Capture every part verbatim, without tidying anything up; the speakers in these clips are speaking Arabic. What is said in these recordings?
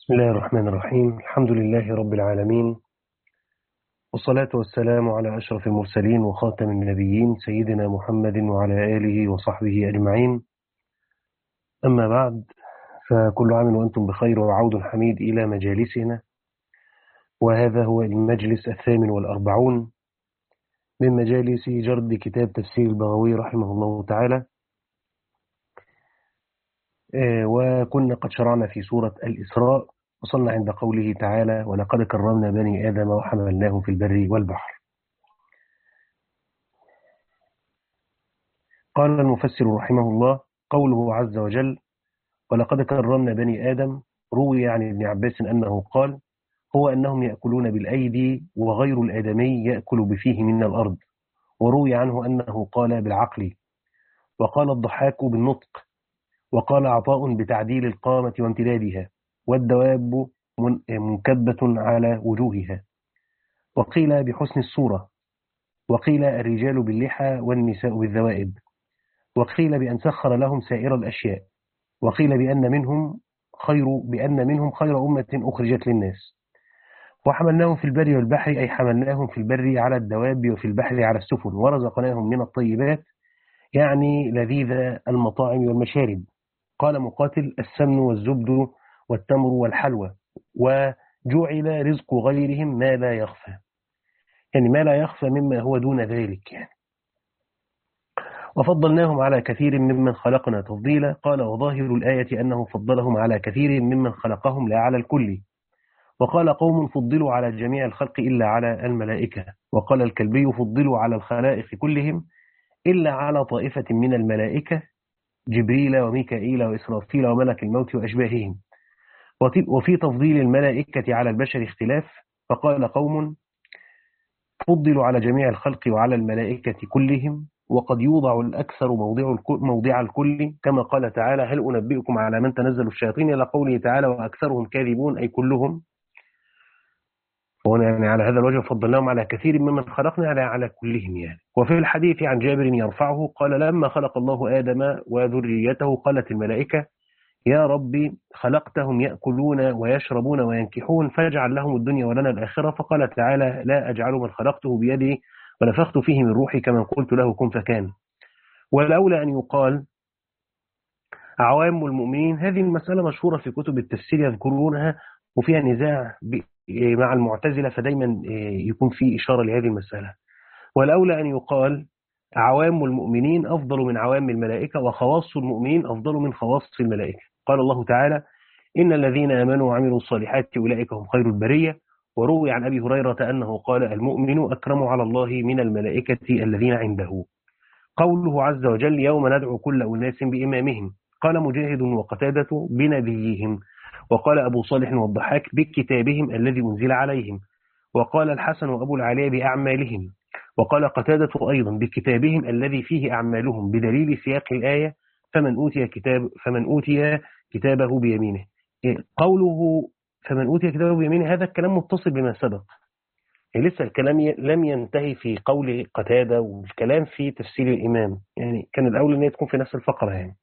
بسم الله الرحمن الرحيم. الحمد لله رب العالمين، والصلاة والسلام على أشرف المرسلين وخاتم النبيين سيدنا محمد وعلى آله وصحبه أجمعين. أما بعد، فكل عام وأنتم بخير وعود حميد إلى مجالسنا، وهذا هو المجلس الثامن والأربعون من مجالس جرد كتاب تفسير البغوي رحمه الله تعالى. وكنا قد شرعنا في سورة الإسراء، وصلنا عند قوله تعالى: ولقد كرمنا بني آدم وحملناهم في البر والبحر. قال المفسر رحمه الله: قوله عز وجل ولقد كرمنا بني آدم، روي عن ابن عباس أنه قال: هو أنهم يأكلون بالأيدي وغير الآدمي يأكل بفيه من الأرض. وروي عنه أنه قال بالعقل، وقال الضحاك بالنطق، وقال عطاء بتعديل القامة وامتدادها، والدواب منكبة على وجوهها، وقيل بحسن الصورة، وقيل الرجال باللحى والنساء بالذوائب، وقيل بأن سخر لهم سائر الأشياء، وقيل بأن منهم خير بأن منهم خير أمة أخرجت للناس. وحملناهم في البر والبحر، أي حملناهم في البر على الدواب وفي البحر على السفن، ورزقناهم من الطيبات، يعني لذيذ المطاعم والمشارب. قال مقاتل: السمن والزبد والتمر والحلوى، وجعل رزق غيرهم ما لا يخفى، يعني ما لا يخفى مما هو دون ذلك يعني. وفضلناهم على كثير ممن خلقنا تفضيلا. قال: وظاهر الآية أنه فضلهم على كثير ممن خلقهم لا على الكل. وقال قوم: فضلوا على جميع الخلق إلا على الملائكة. وقال الكلبي: فضلوا على الخلائق كلهم إلا على طائفة من الملائكة، جبريل وميكائيل وإسرافيل وملك الموت وأشباههم. وفي تفضيل الملائكة على البشر اختلاف، فقال قوم: فضلوا على جميع الخلق وعلى الملائكة كلهم، وقد يوضع الأكثر موضع موضع الكل، كما قال تعالى: هل أنبئكم على من تنزل الشياطين، إلى قوله تعالى: وأكثرهم كاذبون، أي كلهم. وهنا يعني على هذا الوجه فضلناهم على كثير ممن خلقنا على على كلهم يعني. وفي الحديث عن جابر يرفعه قال: لما خلق الله آدم وذريته قالت الملائكة: يا ربي، خلقتهم يأكلون ويشربون وينكحون، فاجعل لهم الدنيا ولنا الآخرة. فقال تعالى: لا أجعل من خلقته بيدي ونفخت فيه من روحي كما قلت له كن فكان. والأولى أن يقال عوام المؤمنين. هذه المسألة مشهورة في كتب التفسير يذكرونها، وفيها نزاع مع المعتزلة، فدايما يكون في إشارة لهذه المسألة. والأولى أن يقال عوام المؤمنين أفضل من عوام الملائكة، وخواص المؤمنين أفضل من خواص الملائكة. قال الله تعالى: إن الذين آمنوا وعملوا الصالحات أولئك هم خير البرية. وروي عن أبي هريرة أنه قال: المؤمن أكرم على الله من الملائكة الذين عنده. قوله عز وجل: يوم ندعو كل أناس بإمامهم. قال مجاهد وقتادة: بنبيهم. وقال أبو صالح والضحاك: بكتابهم الذي أنزل عليهم. وقال الحسن وأبو العالية: بأعمالهم. وقال قتادة أيضا: بكتابهم الذي فيه أعمالهم، بدليل سياق الآية: فمن أوتي كتاب فمن أوتي كتابه بيمينه. قوله فمن أوتي كتابه بيمينه، هذا الكلام متصل بما سبق، يعني لسه الكلام ي... لم ينتهي في قول قتادة، والكلام في تفسير الإمام، يعني كان الأول أن هي تكون في نفس الفقرة يعني.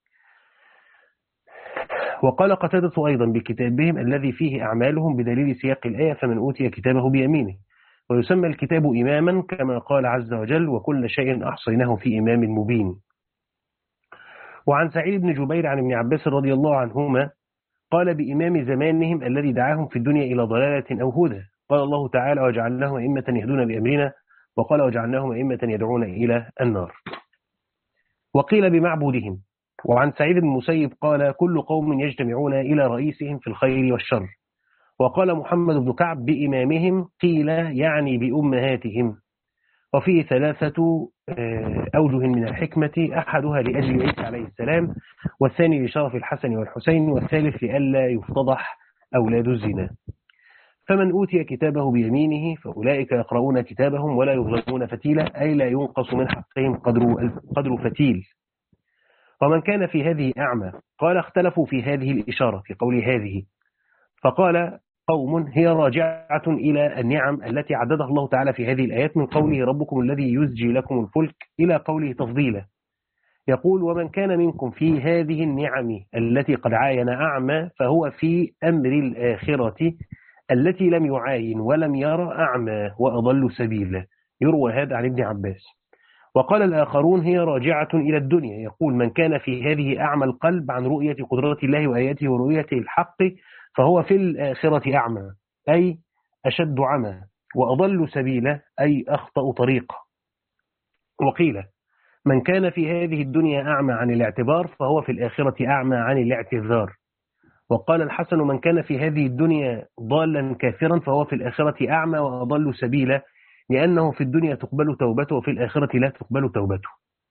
وقال قتادة أيضا: بكتابهم الذي فيه أعمالهم، بدليل سياق الآية: فمن أوتي كتابه بيمينه. ويسمى الكتاب إماما كما قال عز وجل: وكل شيء أحصيناه في إمام مبين. وعن سعيد بن جبير عن ابن عباس رضي الله عنهما قال: بإمام زمانهم الذي دعاهم في الدنيا إلى ضلالة أو هدى. قال الله تعالى: وجعلناهم أئمة يهدون بأمرنا. وقال: وجعلناهم أئمة يدعون إلى النار. وقيل بمعبودهم. وعن سعيد بن المسيب قال: كل قوم يجتمعون إلى رئيسهم في الخير والشر. وقال محمد بن كعب: بإمامهم، قيل يعني بأمهاتهم. وفيه ثلاثة أوجه من الحكمة: أحدها لأجل عيسى عليه السلام، والثاني لشرف الحسن والحسين، والثالث لئلا يفتضح أولاد الزنا. فمن أوتي كتابه بيمينه فأولئك يقرؤون كتابهم ولا يظلمون فتيلا، أي لا ينقص من حقهم قدر قدر فتيل. ومن كان في هذه أعمى. قال: اختلفوا في هذه الإشارة في قول هذه، فقال قوم: هي راجعة إلى النعم التي عددها الله تعالى في هذه الآيات، من قوله: ربكم الذي يزجي لكم الفلك، إلى قوله تفضيلا. يقول: ومن كان منكم في هذه النعم التي قد عاين أعمى فهو في أمر الآخرة التي لم يعاين ولم يرى أعمى وأضل سبيلا. يروى هذا عن ابن عباس. وقال الآخرون: هي راجعة إلى الدنيا. يقول: من كان في هذه أعمى القلب عن رؤية قدرات الله وآياته ورؤية الحق فهو في الآخرة أعمى، أي أشد عمى، وأضل سبيلا، أي أخطأ طريقة. وقيل: من كان في هذه الدنيا أعمى عن الاعتبار فهو في الآخرة أعمى عن الاعتذار. وقال الحسن: من كان في هذه الدنيا ضالا كافرا فهو في الآخرة أعمى وأضل سبيلا، لأنه في الدنيا تقبل توبته وفي الآخرة لا تقبل توبته.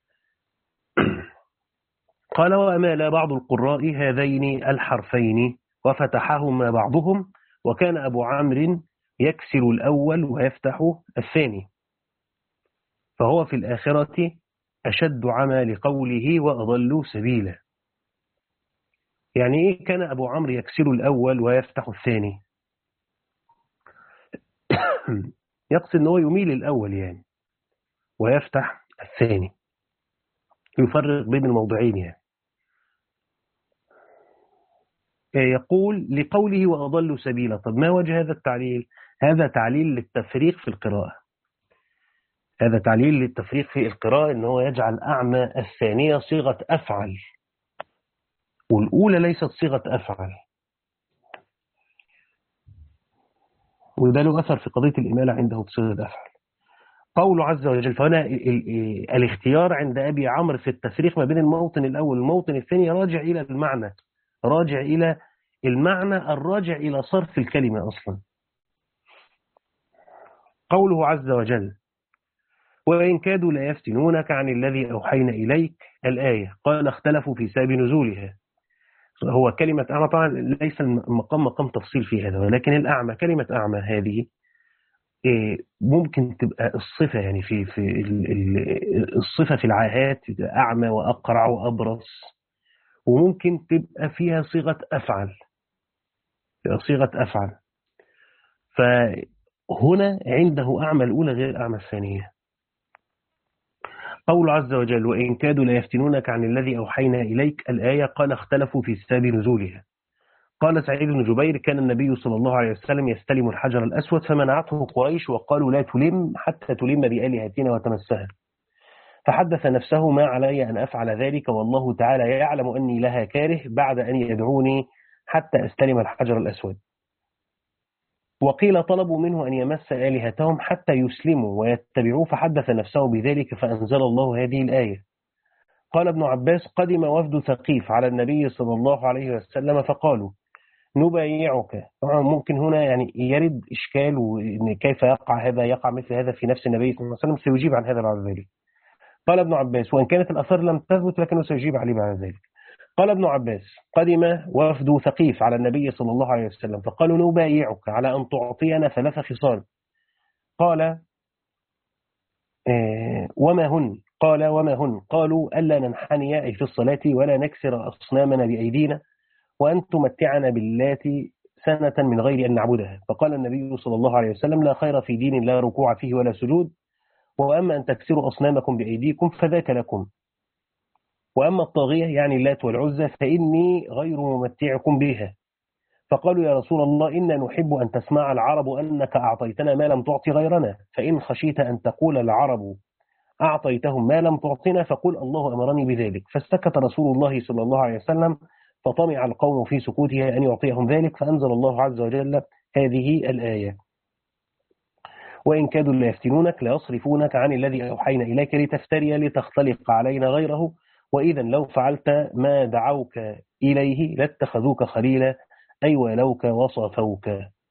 قال: وأمال بعض القراء هذين الحرفين وفتحهما بعضهم، وكان أبو عمرو يكسر الأول ويفتح الثاني، فهو في الآخرة أشد عمى لقوله وأضل سبيلا. يعني إيه كان أبو عمرو يكسر الأول ويفتح الثاني؟ يقصد أنه يميل الأول يعني ويفتح الثاني، يفرق بين الموضوعين يعني. يقول: لقوله وأضل سبيلا. طب ما وجه هذا التعليل؟ هذا تعليل للتفريق في القراءة. هذا تعليل للتفريق في القراءة، أنه يجعل أعمى الثانية صيغة أفعل، والأولى ليست صيغة أفعل. وده له أثر في قضية الإمالة عنده بصيغة أفعل. قوله عز وجل: فهنا الاختيار عند أبي عمرو في التفريق ما بين الموطن الأول والموطن الثاني راجع إلى المعنى، راجع إلى المعنى الراجع إلى صرف الكلمة أصلا. قوله عز وجل: وإن كادوا ليفتنونك عن الذي أوحينا إليك، الآية. قال: اختلفوا في سبب نزولها. هو كلمة أعمى طبعا ليس المقام مقام تفصيل في هذا، ولكن الأعمى، كلمة أعمى هذه ممكن تبقى الصفة، يعني في في الصفة في العاهات أعمى وأقرع وأبرص، وممكن تبقى فيها صيغة أفعل، صيغة أفعل. فهنا عنده أعمى الأولى غير أعمى الثانية. قول عز وجل: وإن كادوا ليفتنونك عن الذي أوحينا إليك، الآية. قال: اختلفوا في سبب نزولها. قال سعيد بن جبير: كان النبي صلى الله عليه وسلم يستلم الحجر الأسود فمنعته قريش وقالوا: لا تلم حتى تلم بآلهتنا وتمسها. فحدث نفسه: ما علي أن أفعل ذلك، والله تعالى يعلم أني لها كاره، بعد أن يدعوني حتى أستلم الحجر الأسود. وقيل: طلبوا منه أن يمس آلهتهم حتى يسلموا ويتبعوه، فحدث نفسه بذلك فأنزل الله هذه الآية. قال ابن عباس: قدم وفد ثقيف على النبي صلى الله عليه وسلم فقالوا: نبايعك. ممكن هنا يعني يرد إشكال، وإن كيف يقع هذا، يقع مثل هذا في نفس النبي صلى الله عليه وسلم، سيجيب عن هذا بعد ذلك. قال ابن عباس: وإن كانت الأثار لم تثبت لكنه سيجيب عليه بعد ذلك. قال ابن عباس: قدم وفد ثقيف على النبي صلى الله عليه وسلم فقالوا: نبايعك على أن تعطينا ثلاث خصال. قال: آه وما هن؟ قال: وما هن؟ قالوا: ألا ننحني أي في الصلاة، ولا نكسر أصنامنا بأيدينا، وأن تمتعنا باللات سنة من غير أن نعبدها. فقال النبي صلى الله عليه وسلم: لا خير في دين لا ركوع فيه ولا سجود، وأما أن تكسروا أصنامكم بأيديكم فذاك لكم، وأما الطاغية يعني اللات والعزى فإني غير ممتعكم بها. فقالوا: يا رسول الله، إنا نحب أن تسمع العرب أنك أعطيتنا ما لم تعطي غيرنا، فإن خشيت أن تقول العرب أعطيتهم ما لم تعطنا فقل الله أمرني بذلك. فسكت رسول الله صلى الله عليه وسلم، فطمع القوم في سكوته أن يعطيهم ذلك، فأنزل الله عز وجل هذه الآية: وإن كادوا ليفتنونك ليصرفونك عن الذي أوحينا إليك لتفتري لتختلق علينا غيره، وإذا لو فعلت ما دعوك إليه لاتخذوك خليلا، أي ولوك وصفوك.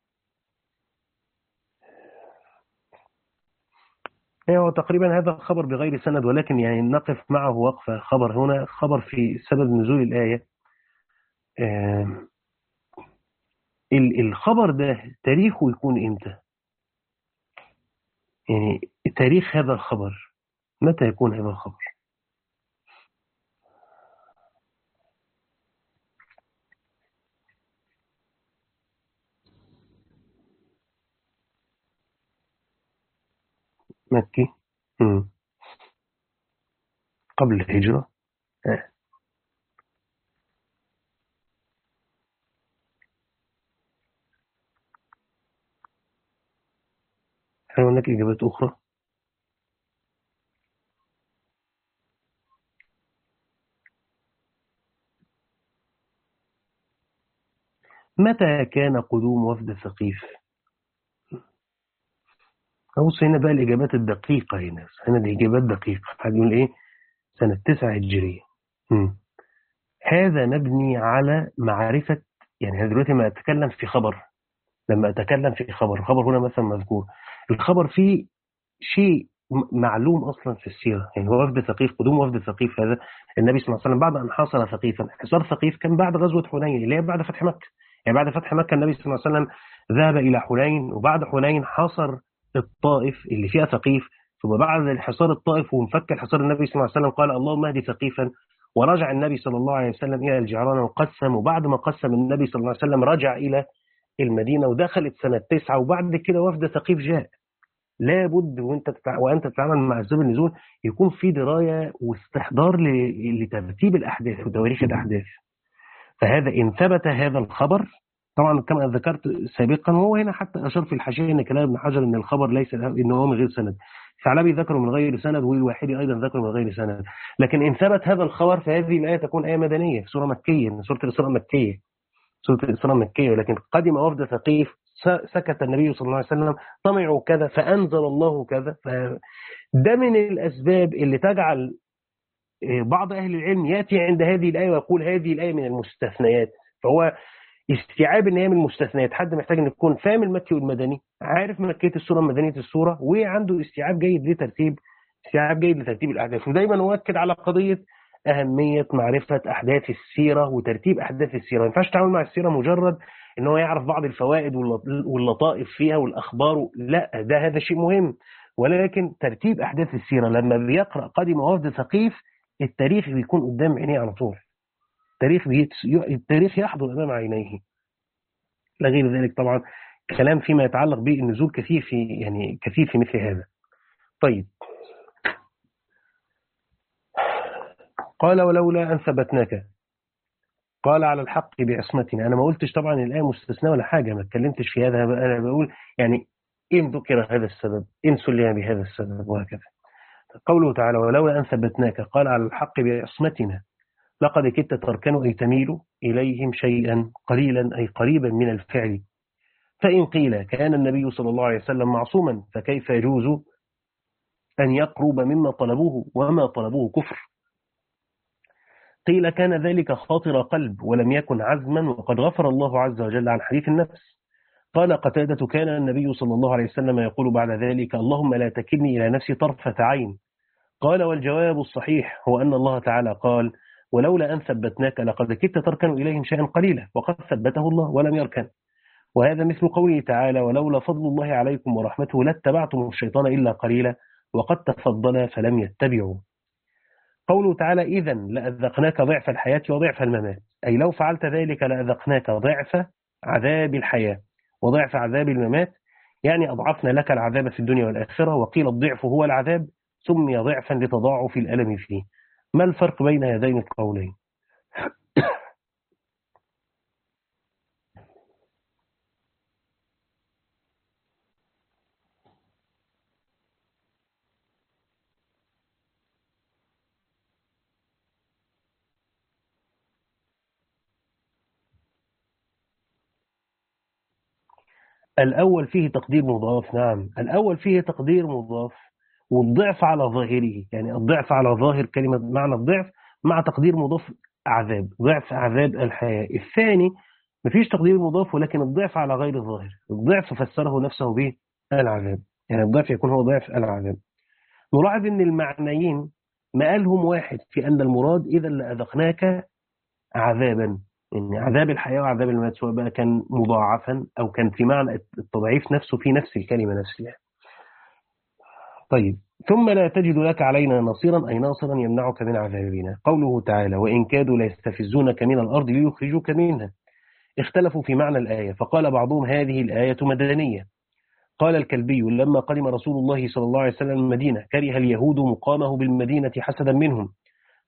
هو تقريبا هذا خبر بغير سند، ولكن يعني نقف معه وقفة. خبر هنا خبر في سبب نزول الآية. آه الخبر ده تاريخه يكون إمتى؟ يعني تاريخ هذا الخبر متى يكون هذا الخبر؟ مكي. مم. قبل الهجرة. آه. هل هناك إجابات أخرى؟ متى كان قدوم وفد ثقيف؟ بص هنا بقى الإجابات الدقيقة، هنا هنا الإجابات دقيقة. حد يقول إيه؟ سنة تسعة هجرية. مم. هذا مبني على معرفة، يعني دلوقتي ما أتكلم في خبر، لما أتكلم في خبر، خبر هنا مثلا مذكور، الخبر فيه شيء م- معلوم أصلا في السيرة. يعني هو وفد ثقيف، قدوم وفد ثقيف هذا، النبي صلى الله عليه وسلم بعد أن حاصر ثقيفا، حصار ثقيف كان بعد غزوة حنين اللي هي بعد فتح مكة. يعني بعد فتح مكة النبي صلى الله عليه وسلم ذهب إلى حنين، وبعد حنين حاصر الطائف اللي فيها ثقيف. ثم بعد الحصار الطائف وانفك الحصار، النبي صلى الله عليه وسلم قال اللهم اهد ثقيفا، ورجع النبي صلى الله عليه وسلم إلى الجعرانة وقسم. وبعد ما قسم النبي صلى الله عليه وسلم رجع إلى المدينة، ودخلت سنة تسعة، وبعد كده وفد ثقيف جاء. لابد وانت تتع... وانت تتعامل مع اسباب النزول يكون في درايه واستحضار ل... لترتيب الاحداث وتواريخ الاحداث. فهذا ان ثبت هذا الخبر، طبعا كما ذكرت سابقا، وهو هنا حتى اشار في الحاشيه ان كلام ابن حجر ان الخبر ليس ان هو من غير سند، الثعلبي ذكره من غير سند، والواحدي ايضا ذكره من غير سند. لكن ان ثبت هذا الخبر فهذه الايه تكون ايه مدنيه، سوره مكيه، من سوره الاسراء مكيه، سورة الإسراء مكية. ولكن قدم وفد ثقيف، س- سكت النبي صلى الله عليه وسلم، طمعوا كذا فأنزل الله كذا. فده من الأسباب اللي تجعل آه، بعض أهل العلم يأتي عند هذه الآية ويقول هذه الآية من المستثنيات. فهو استيعاب ان هي من المستثنيات، حد محتاج ان يكون فاهم المكي والمدني، عارف مكية السورة مدنية السورة، وعنده استيعاب جيد لترتيب استيعاب جيد لترتيب الأحداث. ودايما نؤكد على قضية أهمية معرفة أحداث السيرة وترتيب أحداث السيرة. ما ينفعش تعامل مع السيرة مجرد ان هو يعرف بعض الفوائد واللط- واللطائف فيها والأخبار، لا، ده هذا شيء مهم. ولكن ترتيب أحداث السيرة، لما بيقرأ قدم وفد ثقيف، التاريخ بيكون قدام عينيه على طول، التاريخ بيت- التاريخ يحضر أمام عينيه. لا غير ذلك طبعا كلام فيما يتعلق بالنزول كثير، في يعني كثير في مثل هذا. طيب، قال ولولا أن ثبتناك، قال على الحق بعصمتنا. أنا ما قلتش طبعا الآية مستثناء ولا حاجة، ما اتكلمتش في هذا، أنا بقول يعني إن ذكر هذا السبب، إن سلم بهذا السبب، وهكذا. قوله تعالى ولولا أن ثبتناك، قال على الحق بعصمتنا، لقد كدت تركن أي تميل إليهم شيئا قليلا أي قريبا من الفعل. فإن قيل كان النبي صلى الله عليه وسلم معصوما، فكيف يجوز أن يقرب مما طلبوه وما طلبوه كفر؟ قيل كان ذلك خاطر قلب ولم يكن عزما، وقد غفر الله عز وجل عن حديث النفس. قال قتادة كان النبي صلى الله عليه وسلم يقول بعد ذلك اللهم لا تكلني إلى نفسي طرفة عين. قال والجواب الصحيح هو أن الله تعالى قال ولولا أن ثبتناك لقد كدت تركن إليهم شيئا قليلا، وقد ثبته الله ولم يركن. وهذا مثل قوله تعالى ولولا فضل الله عليكم ورحمته لاتبعتم الشيطان إلا قليلا، وقد تفضل فلم يتبعوا. قوله تعالى إذا لأذقناك ضعف الحياة وضعف الممات، أي لو فعلت ذلك لأذقناك ضعف عذاب الحياة وضعف عذاب الممات، يعني أضعفنا لك العذاب في الدنيا والآخرة. وقيل الضعف هو العذاب، سمي ضعفا لتضاعف الألم فيه. ما الفرق بين هذين القولين؟ الأول فيه تقدير مضاف، نعم الأول فيه تقدير مضاف، والضعف على ظاهره، يعني الضعف على ظاهر كلمة معنى الضعف مع تقدير مضاف عذاب، ضعف عذاب الحياة. الثاني مفيش تقدير مضاف، ولكن الضعف على غير الظاهر، الضعف فسره نفسه به العذاب، يعني الضعف يكون هو ضعف العذاب. نلاحظ ان المعنيين مآلهم واحد في أن المراد إذا لأذقناك عذابا، يعني عذاب الحياة وعذاب الموت، سواء بقى كان مضاعفا أو كان في معنى التضعيف نفسه في نفس الكلمة نفسها. طيب، ثم لا تجد لك علينا نصيرا أي ناصرا يمنعك من عذابنا. قوله تعالى وإن كادوا ليستفزونك من الأرض ليخرجوك منها. اختلفوا في معنى الآية، فقال بعضهم هذه الآية مدنية. قال الكلبي لما قدم رسول الله صلى الله عليه وسلم المدينة كره اليهود مقامه بالمدينة حسدا منهم،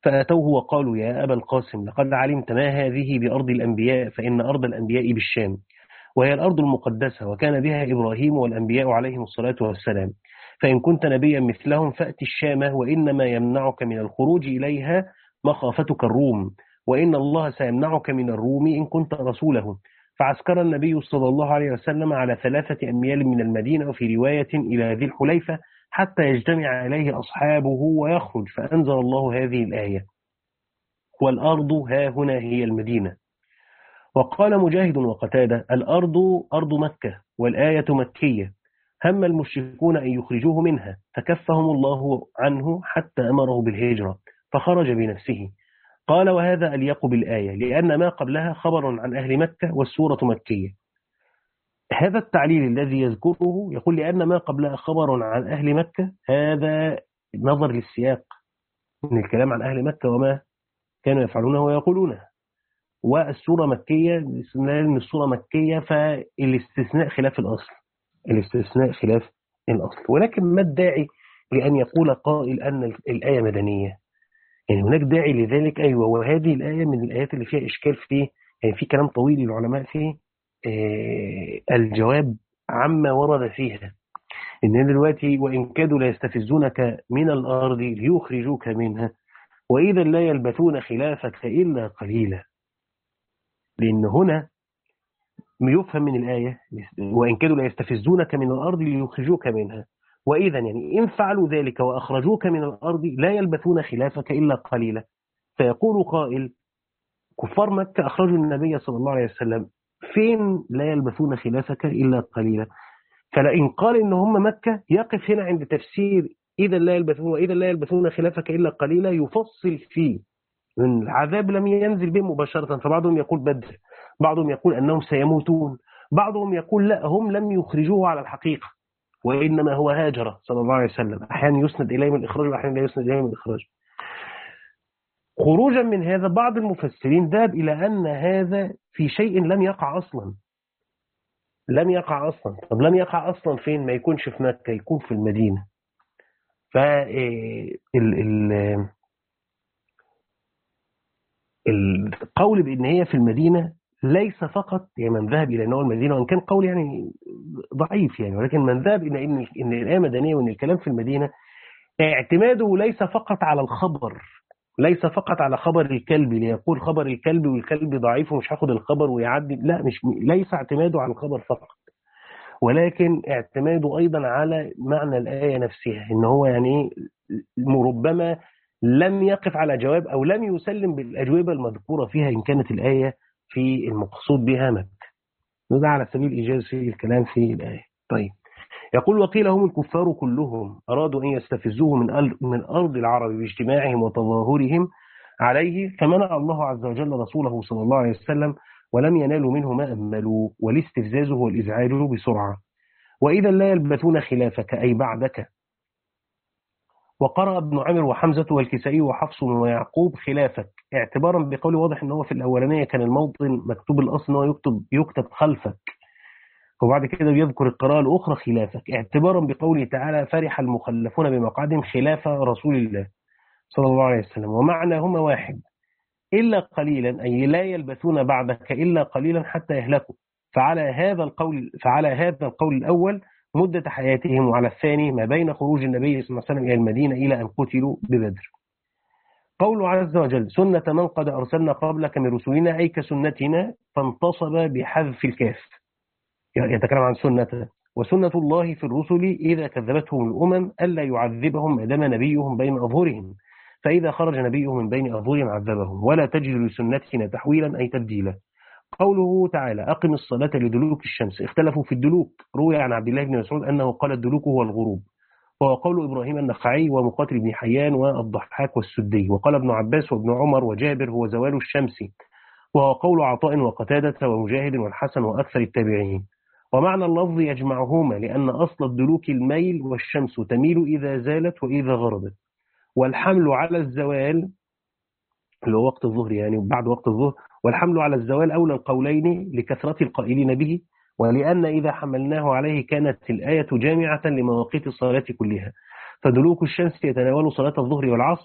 فأتوه وقالوا يا أبا القاسم لقد علمت ما هذه بأرض الأنبياء، فإن أرض الأنبياء بالشام، وهي الأرض المقدسة، وكان بها إبراهيم والأنبياء عليهم الصلاة والسلام، فإن كنت نبيا مثلهم فأت الشام، وإنما يمنعك من الخروج إليها مخافتك الروم، وإن الله سيمنعك من الروم إن كنت رسوله. فعسكر النبي صلى الله عليه وسلم على ثلاثة أميال من المدينة، وفي رواية إلى ذي الحليفة، حتى يجتمع إليه أصحابه ويخرج، فأنزل الله هذه الآية: والأرض ها هنا هي المدينة. وقال مجاهد وقتادة: الأرض أرض مكة، والآية مكية، هم المشركون أن يخرجوه منها، فكفهم الله عنه حتى أمره بالهجرة، فخرج بنفسه. قال: وهذا أليق بالآية، لأن ما قبلها خبر عن أهل مكة والسورة مكية. هذا التعليل الذي يذكره يقول لأن ما قبلها خبر عن أهل مكة، هذا نظر للسياق من الكلام عن أهل مكة وما كانوا يفعلونه ويقولونه، والسورة مكية لأن السورة مكية، فالاستثناء خلاف الأصل، الاستثناء خلاف الأصل. ولكن ما الداعي لأن يقول قائل أن الآية مدنية؟ يعني هناك داعي لذلك، أيوة، وهذه الآية من الآيات اللي فيها إشكال فيه، يعني في كلام طويل للعلماء فيه. آه الجواب عما ورد فيها إن دلوقتي وإن كادوا ليستفزونك من الأرض ليخرجوك منها، وإذا لا يلبثون خلافك إلا قليلا. لأن هنا يفهم من الآية وإن كادوا ليستفزونك من الأرض ليخرجوك منها، وإذا يعني إن فعلوا ذلك وأخرجوك من الأرض لا يلبثون خلافك إلا قليلا. فيقول قائل: كفار مكة أخرجوا النبي صلى الله عليه وسلم، فين لا يلبثون خلافك إلا قليلا؟ فلئن قال إن هم مكة، يقف هنا عند تفسير إذا لا يلبثون وإذا لا يلبثون خلافك إلا قليلا، يفصل فيه. العذاب لم ينزل بهم مباشرة، فبعضهم يقول بدر، بعضهم يقول أنهم سيموتون، بعضهم يقول لا، هم لم يخرجوه على الحقيقة، وإنما هو هاجر صلى الله عليه وسلم، أحيانا يسند إليه من الإخراج وأحيانا لا يسند إليه من الإخراج. خروجا من هذا بعض المفسرين ذهب إلى أن هذا في شيء لم يقع أصلا، لم يقع أصلا. طب لم يقع أصلا فين؟ ما يكونش في مكة، يكون في المدينة. فال القول بأن هي في المدينة ليس فقط يعني من ذهب إلى أنه المدينة، وإن كان قول يعني ضعيف يعني، ولكن من ذهب إلى أن إن الآية مدنية وأن الكلام في المدينة، اعتماده ليس فقط على الخبر، ليس فقط على خبر الكلب ليقول خبر الكلب والكلب ضعيف ومش هاخد الخبر ويعدي، لا، مش ليس اعتماده على الخبر فقط، ولكن اعتماده أيضا على معنى الآية نفسها، إن هو يعني ربما لم يقف على جواب أو لم يسلم بالأجوبة المذكورة فيها إن كانت الآية في المقصود بها مكة. هذا على سبيل الإيجاز في الكلام في الآية. طيب، يقول: وقيل هم الكفار كلهم أرادوا أن يستفزوه من من أرض العرب باجتماعهم وتظاهرهم عليه، فمنع الله عز وجل رسوله صلى الله عليه وسلم، ولم ينالوا منه ما أملوا، والاستفزاز هو الإزعاج بسرعة، وإذا لا يلبثون خلافك أي بعدك. وقرأ ابن عامر وحمزة والكسائي وحفص ويعقوب خلافك، اعتبارا بقول واضح أنه في الأولانية كان الموطن مكتوب الأصل أنه يكتب, يكتب خلفك، وبعد كده بيذكر القراءة الأخرى خلافك، اعتبارا بقوله تعالى: فرح المخلفون بمقعدهم خلاف رسول الله صلى الله عليه وسلم. ومعناهما واحد: إلا قليلا، أي لا يلبثون بعدك إلا قليلا حتى يهلكوا. فعلى هذا القول فعلى هذا القول الأول مدة حياتهم، وعلى الثاني ما بين خروج النبي صلى الله عليه وسلم إلى المدينة إلى أن قتلوا ببدر. قوله عز وجل: سنة من قد أرسلنا قبلك من رسلنا، أي كسنتنا، فانتصب بحذف الكاف، يتكلم عن سنة. وسنة الله في الرسل إذا كذبتهم الأمم ألا يعذبهم ما دام نبيهم بين أظهرهم، فإذا خرج نبيهم من بين أظهرهم عذبهم، ولا تجد لسنتنا تحويلا أي تبديلا. قوله تعالى: أقم الصلاة لدلوك الشمس، اختلفوا في الدلوك، روي عن عبد الله بن مسعود أنه قال الدلوك هو الغروب، وهو قول إبراهيم النخعي ومقاتل بن حيان والضحاك والسدي. وقال ابن عباس وابن عمر وجابر هو زوال الشمس، وهو قول عطاء وقتادة ومجاهد والحسن وأكثر التابعين. ومعنى اللفظ يجمعهما، لأن أصل الدلوك الميل، والشمس تميل إذا زالت وإذا غربت، والحمل على الزوال اللي هو وقت الظهر يعني وبعد وقت الظهر، والحمل على الزوال أولى القولين لكثرة القائلين به، ولأن إذا حملناه عليه كانت الآية جامعة لمواقيت الصلاة كلها، فدلوك الشمس يتناول صلاة الظهر والعصر،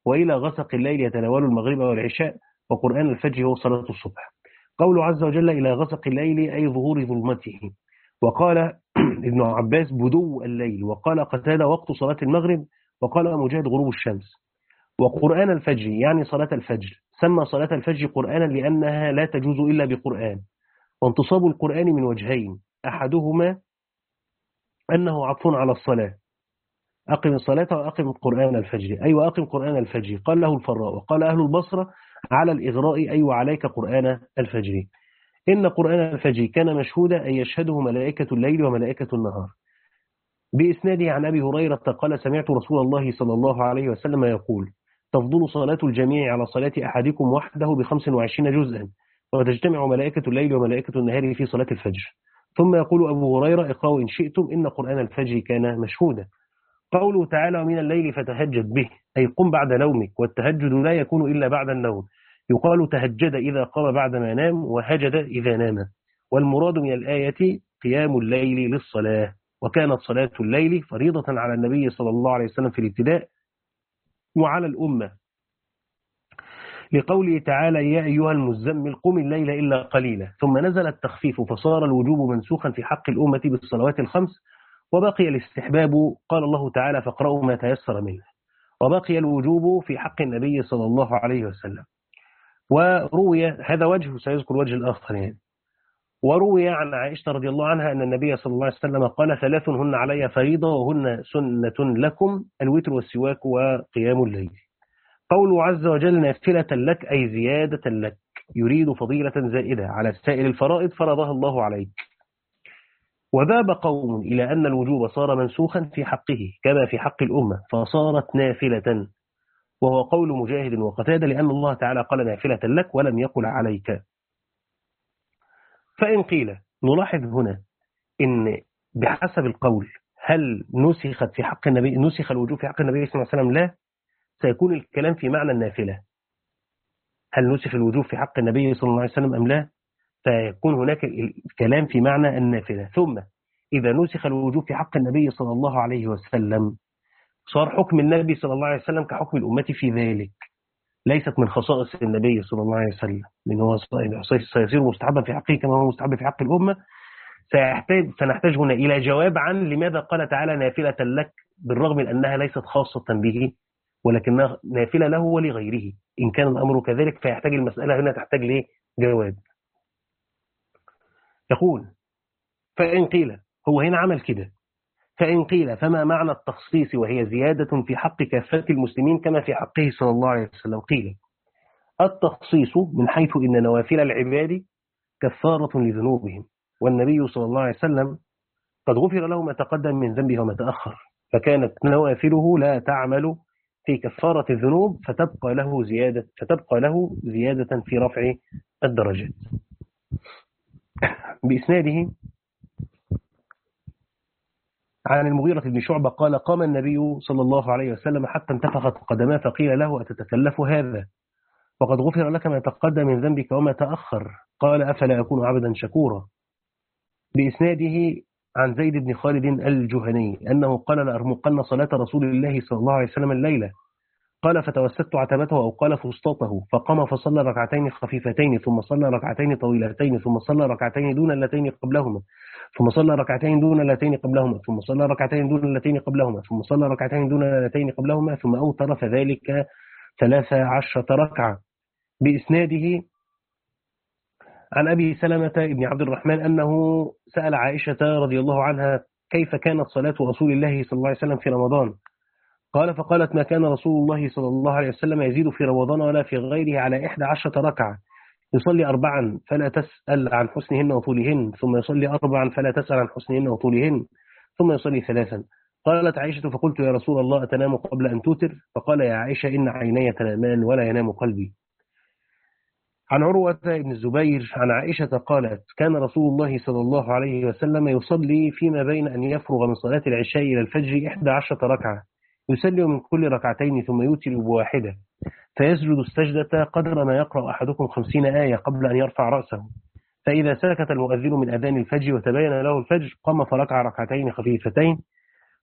وإلى غسق الليل يتناول المغرب والعشاء، وقرآن الفجر هو صلاة الصبح. قوله عز وجل إلى غسق الليل أي ظهور ظلمته. وقال ابن عباس بدو الليل، وقال قتادة وقت صلاة المغرب، وقال مجاهد غروب الشمس. وقرآن الفجر يعني صلاة الفجر، سمى صلاة الفجر قرآنا لأنها لا تجوز إلا بقرآن. وانتصاب القرآن من وجهين، أحدهما أنه عطف على الصلاة، أقم الصلاة وأقم قرآن الفجر، أي وأقم قرآن الفجر. قال له الفراء وقال أهل البصرة على الإغراء، أي وعليك قرآن الفجر. إن قرآن الفجر كان مشهودا، أي يشهده ملائكة الليل وملائكة النهار. بإسناده عن أبي هريرة قال سمعت رسول الله صلى الله عليه وسلم يقول تفضل صلاة الجميع على صلاة أحدكم وحده بخمس وعشرين جزءا، وتجتمع ملائكة الليل وملائكة النهار في صلاة الفجر. ثم يقول أبو هريرة اقرأوا إن شئتم إن قرآن الفجر كان مشهودا. قوله تعالى ومن الليل فتهجد به، أي قم بعد نومك، والتهجد لا يكون إلا بعد النوم. يقال تهجد إذا قام بعد ما نام، وهجد إذا نام. والمراد من الآية قيام الليل للصلاة، وكانت صلاة الليل فريضة على النبي صلى الله عليه وسلم في الابتداء وعلى الأمة، لقوله تعالى يا أيها المزمل قم الليل إلا قليلا. ثم نزل التخفيف فصار الوجوب منسوخا في حق الأمة بالصلوات الخمس، وبقي الاستحباب قال الله تعالى فاقرأوا ما تيسر منه، وبقي الوجوب في حق النبي صلى الله عليه وسلم. وروي هذا وجه، سيذكر وجه الآخر يعني. وروي عن عائشة رضي الله عنها أن النبي صلى الله عليه وسلم قال ثلاث هن علي فريضة وهن سنة لكم، الوتر والسواك وقيام الليل. قوله عز وجل نافلة لك أي زيادة لك، يريد فضيلة زائدة على سائر الفرائض فرضها الله عليك. وذهب قوم إلى أن الوجوب صار منسوخا في حقه كما في حق الأمة فصارت نافلة، وهو قول مجاهد وقتادة، لأن الله تعالى قال نافلة لك ولم يقل عليك. فإن قيل نلاحظ هنا إن بحسب القول هل نسخت في حق النبي نسخ الوجوب في حق النبي صلى الله عليه وسلم؟ لا، سيكون الكلام في معنى النافلة. هل نسخ الوجوب في حق النبي صلى الله عليه وسلم أم لا؟ فيكون هناك الكلام في معنى النافلة. ثم إذا نسخ الوجوب في حق النبي صلى الله عليه وسلم صار حكم النبي صلى الله عليه وسلم كحكم الأمة في ذلك، ليست من خصائص النبي صلى الله عليه وسلم، لأنه سيصير مستحبا في حقه كما هو مستحب في حق الأمة. سيحتاج سنحتاج هنا إلى جواب عن لماذا قال تعالى نافلة لك، بالرغم من أنها ليست خاصة به ولكنها نافلة له ولغيره. إن كان الأمر كذلك فيحتاج المسألة هنا تحتاج ليه جواب. يقول فإن قيل، هو هنا عمل كده، فإن قيل فما معنى التخصيص وهي زيادة في حق كافة المسلمين كما في حقه صلى الله عليه وسلم؟ قيل التخصيص من حيث إن نوافل العباد كفارة لذنوبهم، والنبي صلى الله عليه وسلم قد غفر له ما تقدم من ذنبه وما تأخر، فكانت نوافله لا تعمل في كفارة الذنوب فتبقى له زيادة فتبقى له زيادة في رفع الدرجات. بإسناده عن المغيرة بن شعبة قال قام النبي صلى الله عليه وسلم حتى انتفخت قدماه فقيل له أتتكلف هذا وقد غفر لك ما تقدم من ذنبك وما تأخر؟ قال أفلا أكون عبدا شكورا. بإسناده عن زيد بن خالد الجهني أنه قال لأرمقن صلاة رسول الله صلى الله عليه وسلم الليلة، قال فتوسدت عتبته أو قال فسطاطه، فقام فصلى ركعتين خفيفتين ثم صلى ركعتين طويلتين ثم صلى ركعتين دون اللتين قبلهما ثم صلى ركعتين دون اللتين قبلهما ثم صلى ركعتين دون اللتين قبلهما ثم صلى ركعتين دون اللتين قبلهما ثم أوتر فذلك ثلاث عشرة ركعة. بإسناده عن أبي سلمة بن عبد الرحمن أنه سأل عائشة رضي الله عنها كيف كانت صلاة رسول الله صلى الله عليه وسلم في رمضان؟ قال فقالت ما كان رسول الله صلى الله عليه وسلم يزيد في رمضان ولا في غيره على إحدى عشرة ركعة، يصلي أربعا فلا تسأل عن حسنهن وطولهن، ثم يصلي أربعا فلا تسأل عن حسنهن وطولهن، ثم يصلي ثلاثا. قالت عائشة فقلت يا رسول الله أتنام قبل أن توتر؟ فقال يا عائشة إن عيني تنامان ولا ينام قلبي. عن عروة بن الزبير عن عائشة قالت كان رسول الله صلى الله عليه وسلم يصلي فيما بين أن يفرغ من صلاة العشاء إلى الفجر إحدى عشرة ركعة، يسلم من كل ركعتين ثم يوتر بواحدة، فيسجد السجدة قدر ما يقرأ أحدكم خمسين آية قبل أن يرفع رأسه، فإذا سكت المؤذن من أذان الفجر وتبين له الفجر قام فركع ركعتين خفيفتين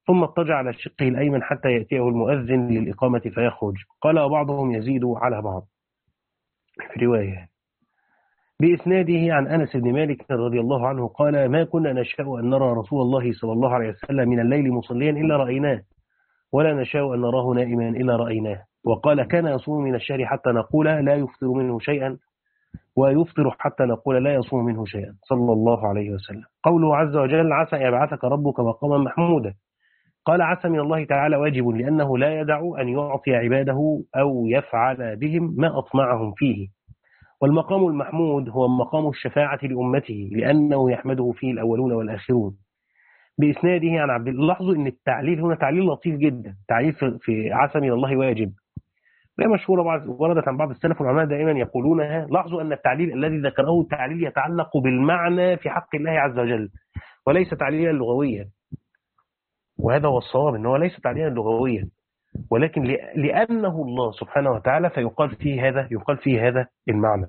ثم اضطجع على شقه الأيمن حتى يأتيه المؤذن للإقامة فيخرج. قال وبعضهم يزيد على بعض في رواية بإسناده عن أنس بن مالك رضي الله عنه قال ما كنا نشاء أن نرى رسول الله صلى الله عليه وسلم من الليل مصليا إلا رأيناه، ولا نشاء أن نراه نائما إلا رأيناه. وقال كان يصوم من الشهر حتى نقول لا يفطر منه شيئا، ويفطر حتى نقول لا يصوم منه شيئا، صلى الله عليه وسلم. قوله عز وجل عسى أن يبعثك ربك مقاما محمودا. قال عسى من الله تعالى واجب، لأنه لا يدع أن يعطي عباده أو يفعل بهم ما أطمعهم فيه. والمقام المحمود هو مقام الشفاعة لأمته، لأنه يحمده فيه الأولون والآخرون. بإسناده عن عبد الله. لاحظوا أن التعليل هنا تعليل لطيف جدا، تعليل في عسى من الله واجب، لا مشهورة بعض وردت عن بعض السلف والعلماء دائما يقولونها. لاحظوا أن التعليل الذي ذكره تعليل يتعلق بالمعنى في حق الله عز وجل، وليس تعليلا لغويا، وهذا هو الصواب أنه ليس تعليلا لغويا، ولكن لأنه الله سبحانه وتعالى فيقال فيه هذا يقال فيه هذا المعنى.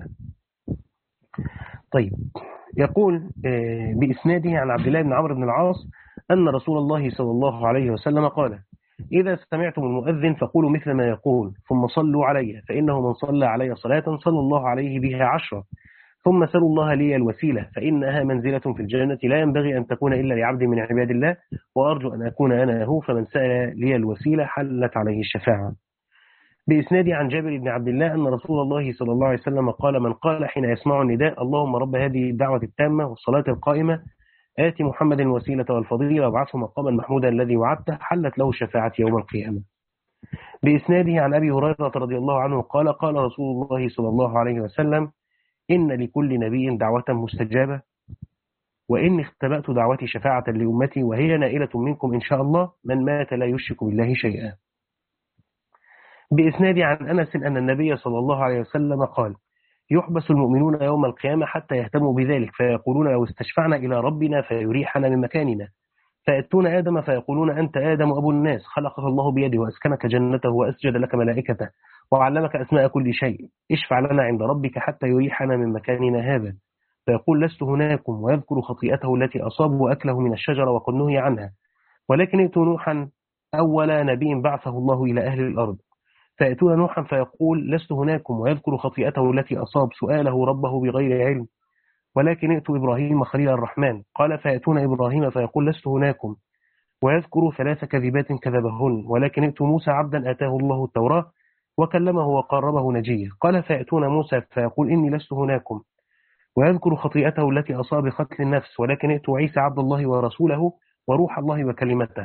طيب، يقول بإسناده عن عبد الله بن عمرو بن العاص أن رسول الله صلى الله عليه وسلم قال إذا سمعتم المؤذن فقولوا مثل ما يقول ثم صلوا علي، فإنه من صلى علي صلاة صلى الله عليه بها عشرة، ثم سلوا الله لي الوسيلة فإنها منزلة في الجنة لا ينبغي أن تكون إلا لعبد من عباد الله، وأرجو أن أكون أنا هو، فمن سأل لي الوسيلة حلت عليه الشفاعة. بإسنادي عن جابر بن عبد الله أن رسول الله صلى الله عليه وسلم قال من قال حين يسمع النداء اللهم رب هذه الدعوة التامة والصلاة القائمة آتي محمد الوسيلة والفضيلة وابعثه مقاما محمودا الذي وعدته، حلت له الشفاعة يوم القيامة. بإسناده عن أبي هريرة رضي الله عنه قال قال رسول الله صلى الله عليه وسلم إن لكل نبي دعوة مستجابة، وإني اختبأت دعوتي شفاعة لأمتي، وهي نائلة منكم إن شاء الله من مات لا يشرك بالله شيئا. بإسناد عن أنس أن النبي صلى الله عليه وسلم قال يحبس المؤمنون يوم القيامة حتى يهتموا بذلك، فيقولون لو استشفعنا إلى ربنا فيريحنا من مكاننا، فيأتون آدم فيقولون أنت آدم أبو الناس، خلقك الله بيده وأسكنك جنته وأسجد لك ملائكته وعلمك أسماء كل شيء، اشفع لنا عند ربك حتى يريحنا من مكاننا هذا، فيقول لست هناكم، ويذكر خطيئته التي أصاب وأكله من الشجرة وقد نهي عنها، ولكن ائتوا نوحا أول نبي بعثه الله إلى أهل الأرض، فيأتون نوحا فيقول لست هناكم، ويذكر خطيئته التي أصاب سؤاله ربه بغير علم، ولكن ائتوا إبراهيم خليل الرحمن، قال فيأتون إبراهيم فيقول لست هناكم، ويذكر ثلاث كذبات كذبهن، ولكن ائتوا موسى عبدا آتاه الله التوراة وكلمه وقربه نجيا، قال فيأتون موسى فيقول إني لست هناكم، ويذكر خطيئته التي أصاب قتل النفس، ولكن ائتوا عيسى عبد الله ورسوله وروح الله وكلمته،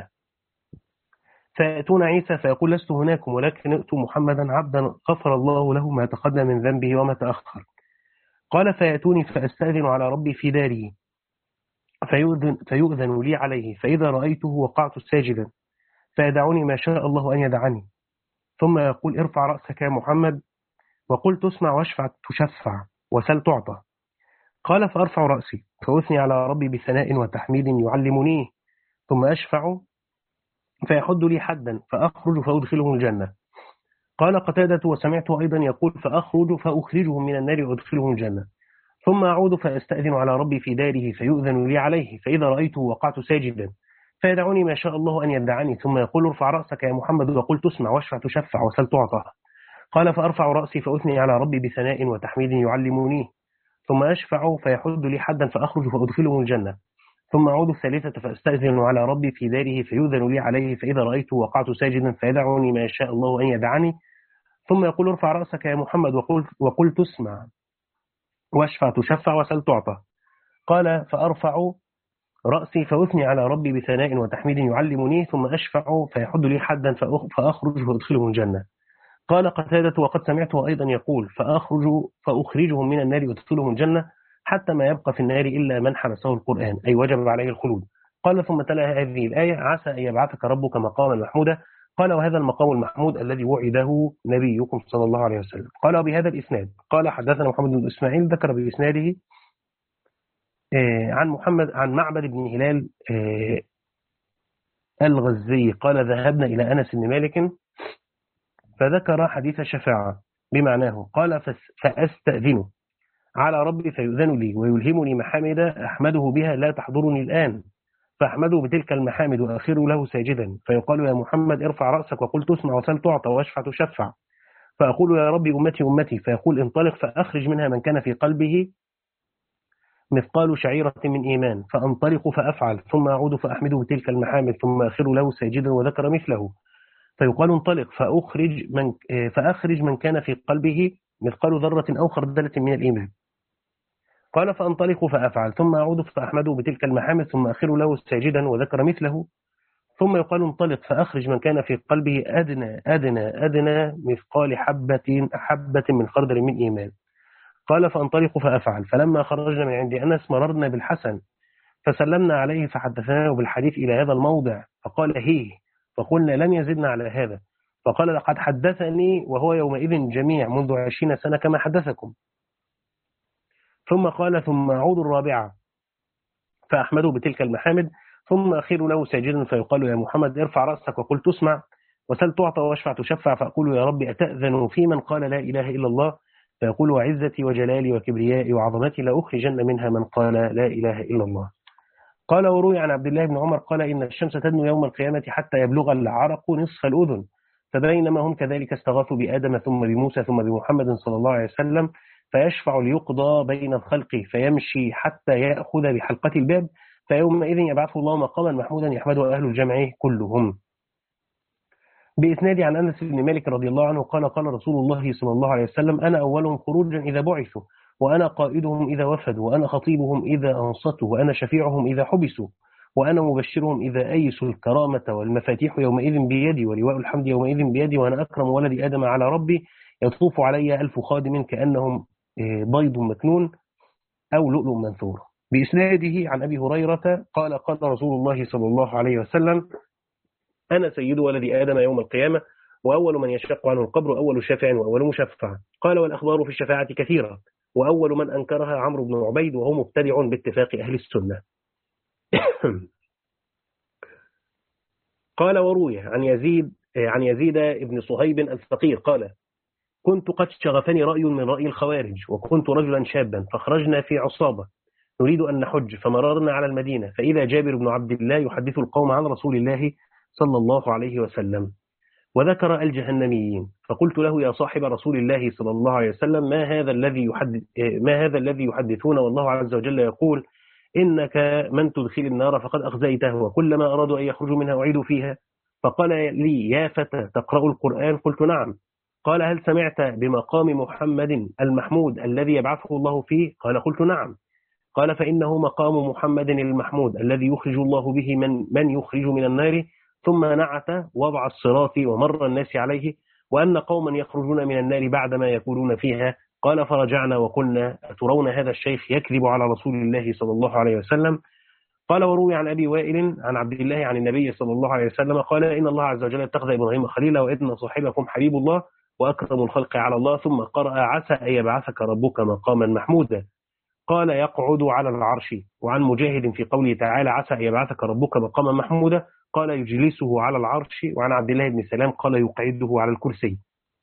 فيأتون عيسى فيقول لست هناكم، ولكن ائتوا محمدا عبدا غفر الله له ما تقدم من ذنبه وما تأخر، قال فيأتوني فأستأذن على ربي في داره فيؤذن, فيؤذن لي عليه، فإذا رأيته وقعت ساجدا فيدعوني ما شاء الله أن يدعني، ثم يقول ارفع رأسك يا محمد وقل تسمع واشفع تشفع وسل تعطى، قال فأرفع رأسي فأثني على ربي بثناء وتحميد يعلمنيه، ثم أشفع فيحد لي حدا فأخرج فأدخلهم الجنة، قال قتادة وسمعته أيضا يقول فأخرج فأخرجهم من النار وأدخلهم الجنة، ثم أعود فأستأذن على ربي في داره فيؤذن لي عليه، فإذا رأيته وقعت ساجدا فيدعوني ما شاء الله أن يدعني، ثم يقول ارفع رأسك يا محمد وقل تسمع واشفع تشفع وسل تعطى، قال فأرفع رأسي فأثني على ربي بثناء وتحميد يعلمونيه، ثم أشفع فيحد لي حدا فأخرج فأدخلهم الجنة، ثم أعود الثالثة فأستأذن على ربي في داره فيؤذن لي عليه، فإذا رأيته وقعت ساجدا فيدعوني ما شاء الله أن يدعني، ثم يقول ارفع رأسك يا محمد وقل, وقل تسمع واشفع تشفع وسل تعطى، قال فأرفع رأسي فأثني على ربي بثناء وتحميد يعلمني، ثم أشفع فيحد لي حدا فأخرج فأدخلهم الجنة، قال قتادة وقد سمعته أيضا يقول فأخرج فأخرجهم من النار وأدخلهم الجنة حتى ما يبقى في النار إلا من حبسه القرآن أي وجب عليه الخلود، قال ثم تلا هذه الآية عسى أن يبعثك ربك مقاما محمودا، قال وهذا المقام المحمود الذي وعده نبيكم صلى الله عليه وسلم، قال وبهذا الإسناد قال حدثنا محمد بن إسماعيل ذكر بإسناده عن محمد عن معبد بن هلال الغزي قال ذهبنا إلى أنس بن مالك فذكر حديث الشفاعة بمعناه، قال فأستأذنه على ربي فيؤذن لي ويلهمني محامد أحمده بها لا تحضرني الآن، فأحمده بتلك المحامد وآخر له ساجدا، فيقال يا محمد ارفع رأسك وقل تسمع وسل تعطى واشفع تشفع، فأقول يا ربي أمتي أمتي، فيقول انطلق فأخرج منها من كان في قلبه مثقال شعيرة من إيمان، فأنطلق فأفعل، ثم أعود فأحمده بتلك المحامد، ثم آخر له ساجدا وذكر مثله، فيقال انطلق فأخرج من فأخرج من كان في قلبه مثقال ذرة أو خردلة من الإيمان. قال فأنطلق فأفعل، ثم أعود فأحمده بتلك المحامد، ثم آخر له ساجدا وذكر مثله، ثم يقال انطلق فأخرج من كان في قلبه أدنى أدنى أدنى مثقال حبة حبة من خردل من إيمان. قال فأنطلق فأفعل، فلما خرجنا من عند أنس مررنا بالحسن فسلمنا عليه فحدثناه بالحديث إلى هذا الموضع، فقال هيه، فقلنا لم يزدنا على هذا، فقال لقد حدثني وهو يومئذ جميع منذ عشرين سنة كما حدثكم. ثم قال ثم أعود الرابعة فأحمده بتلك المحامد، ثم أخير له ساجدا، فيقال يا محمد ارفع رأسك وقل تسمع وسل تعطى واشفع تشفع، فأقول يا رب أتأذن في من قال لا إله إلا الله، فيقول وعزتي وجلالي وكبريائي وعظمتي لأخرجن منها من قال لا إله إلا الله. قال وروي عن عبد الله بن عمر قال إن الشمس تدنو يوم القيامة حتى يبلغ العرق نصف الأذن، فبينما هم كذلك استغاثوا بآدم ثم بموسى ثم بمحمد صلى الله عليه وسلم، فيشفع ليقضى بين الخلق فيمشي حتى يأخذ بحلقة الباب، فيومئذ يبعثه الله مقاما محمودا يحمده أهل الجمع كلهم. بإسناد عن أنس بن مالك رضي الله عنه قال قال رسول الله صلى الله عليه وسلم أنا أولهم خروجا إذا بعثوا، وأنا قائدهم إذا وفدوا، وأنا خطيبهم إذا أنصتوا، وأنا شفيعهم إذا حبسوا، وأنا مبشرهم إذا أيسوا، الكرامة والمفاتيح يومئذ بيدي، ولواء الحمد يومئذ بيدي، وأنا أكرم ولد آدم على ربي، يطوف علي ألف خادم كأنهم بيض مكنون أو لؤلؤ منثور. بإسناده عن أبي هريرة قال قال رسول الله صلى الله عليه وسلم أنا سيد ولد آدم يوم القيامة، وأول من يشق عنه القبر أول شافع وأول مشفع. قال والأخبار في الشفاعة كثيرة، وأول من أنكرها عمرو بن عبيد وهو مبتدع باتفاق أهل السنة. قال وروي عن يزيد عن يزيد بن صهيب الفقير قال كنت قد شغفني رأي من رأي الخوارج، وكنت رجلا شابا، فخرجنا في عصابة نريد أن نحج، فمررنا على المدينة، فإذا جابر بن عبد الله يحدث القوم عن رسول الله صلى الله عليه وسلم، وذكر الجهنميين، فقلت له يا صاحب رسول الله صلى الله عليه وسلم ما هذا الذي يحدث ما هذا الذي يحدثون والله عز وجل يقول إنك من تدخل النار فقد أخزيته، وكلما أرادوا أن يخرجوا منها أعيدوا فيها. فقال لي يا فتى تقرأ القرآن؟ قلت نعم. قال هل سمعت بمقام محمد المحمود الذي يبعثه الله فيه؟ قال قلت نعم. قال فإنه مقام محمد المحمود الذي يخرج الله به من من يخرج من النار، ثم نعت وضع الصراط ومر الناس عليه، وأن قوما يخرجون من النار بعدما يكونون فيها. قال فرجعنا وقلنا أترون هذا الشيخ يكذب على رسول الله صلى الله عليه وسلم؟ قال وروي عن أبي وائل عن عبد الله عن النبي صلى الله عليه وسلم قال إن الله عز وجل اتخذ إبراهيم خليلا، وإن صاحبكم حبيب الله وأكرم الخلق على الله، ثم قرأ عسى أن يبعثك ربك مقاما محمودا. قال يقعد على العرش. وعن مجاهد في قوله تعالى عسى أن يبعثك ربك مقاما محمودا قال يجلسه على العرش. وعن عبد الله بن سلام قال يقعده على الكرسي.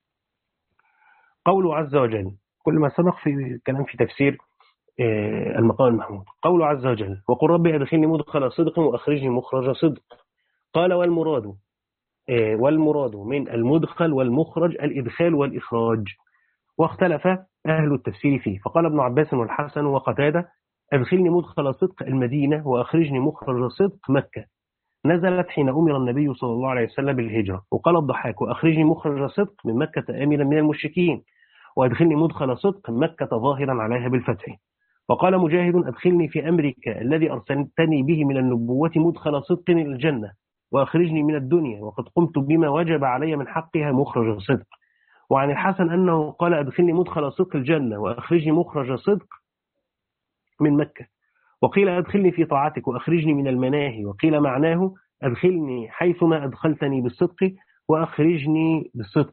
قوله عز وجل كل ما سبق في كلام في تفسير المقام المحمود. قوله عز وجل وقل ربي أدخلني مدخل صدق وأخرجني مخرج صدق. قال والمراد والمراد من المدخل والمخرج الإدخال والإخراج، واختلف أهل التفسير فيه، فقال ابن عباس والحسن وقتادة أدخلني مدخل صدق المدينة وأخرجني مخرج صدق مكة، نزلت حين أمر النبي صلى الله عليه وسلم بالهجرة. وقال الضحاك وأخرجني مخرج صدق من مكة آمنا من المشركين، وأدخلني مدخل صدق مكة ظاهرا عليها بالفتح. وقال مجاهد أدخلني في أمرك الذي أرسلتني به من النبوة مدخل صدق الجنة، وأخرجني من الدنيا وقد قمت بما وجب علي من حقها مخرج صدق. وعن الحسن أنه قال أدخلني مدخل صدق الجنة وأخرجني مخرج صدق من مكة. وقيل أدخلني في طاعتك وأخرجني من المناهي، وقيل معناه أدخلني حيثما أدخلتني بالصدق وأخرجني بالصدق،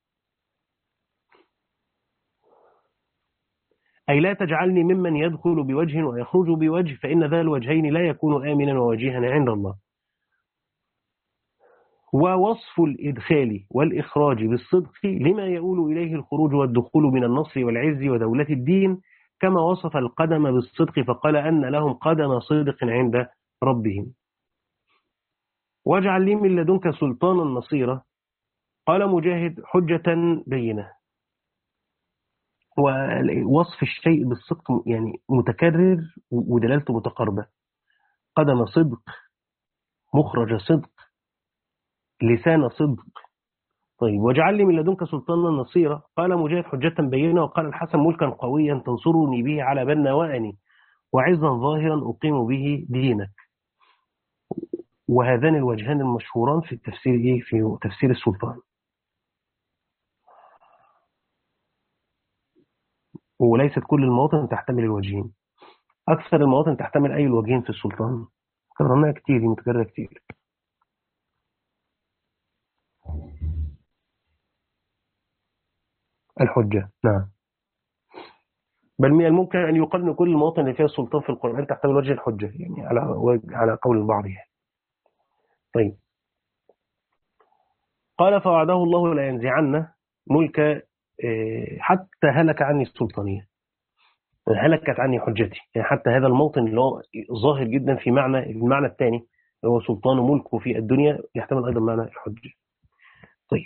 أي لا تجعلني ممن يدخل بوجه ويخرج بوجه، فإن ذا الوجهين لا يكون آمنا ووجيها عند الله. ووصف الإدخال والإخراج بالصدق لما يؤول إليه الخروج والدخول من النصر والعز ودولة الدين، كما وصف القدم بالصدق فقال أن لهم قدم صدق عند ربهم. واجعل لي من لدنك سلطانا نصيرا. قال مجاهد حجة بينة. ووصف الشيء بالصدق يعني متكرر ودلالته متقاربة. قدم صدق، مخرج صدق، لسان صدق. طيب واجعل لي من لدنك سلطانا نصيرا. قال مجاهد حجة بينة. وقال الحسن ملكا قويا تنصرني به على من نوأني، وعزا ظاهرا أقيم به دينك. وهذان الوجهان المشهوران في التفسير إيه؟ في تفسير السلطان. وليست كل المواطن تحتمل الوجهين، أكثر المواطن تحتمل أي الوجهين في السلطان. كررناها كتير، دي متكررة كتير. الحجة، نعم. بل من الممكن أن يقال أن كل المواطن اللي فيها السلطان في القرآن تحتمل وجه الحجة، يعني على وجه على قول البعض يعني. طيب قال فوعده الله لا ينزعن ملك حتى هلك عني السلطانية، هلكت عني حجتي. يعني حتى هذا الموطن اللي هو ظاهر جدا في معنى المعنى الثاني اللي هو سلطان ملكه في الدنيا يحتمل أيضا معنى الحجة. طيب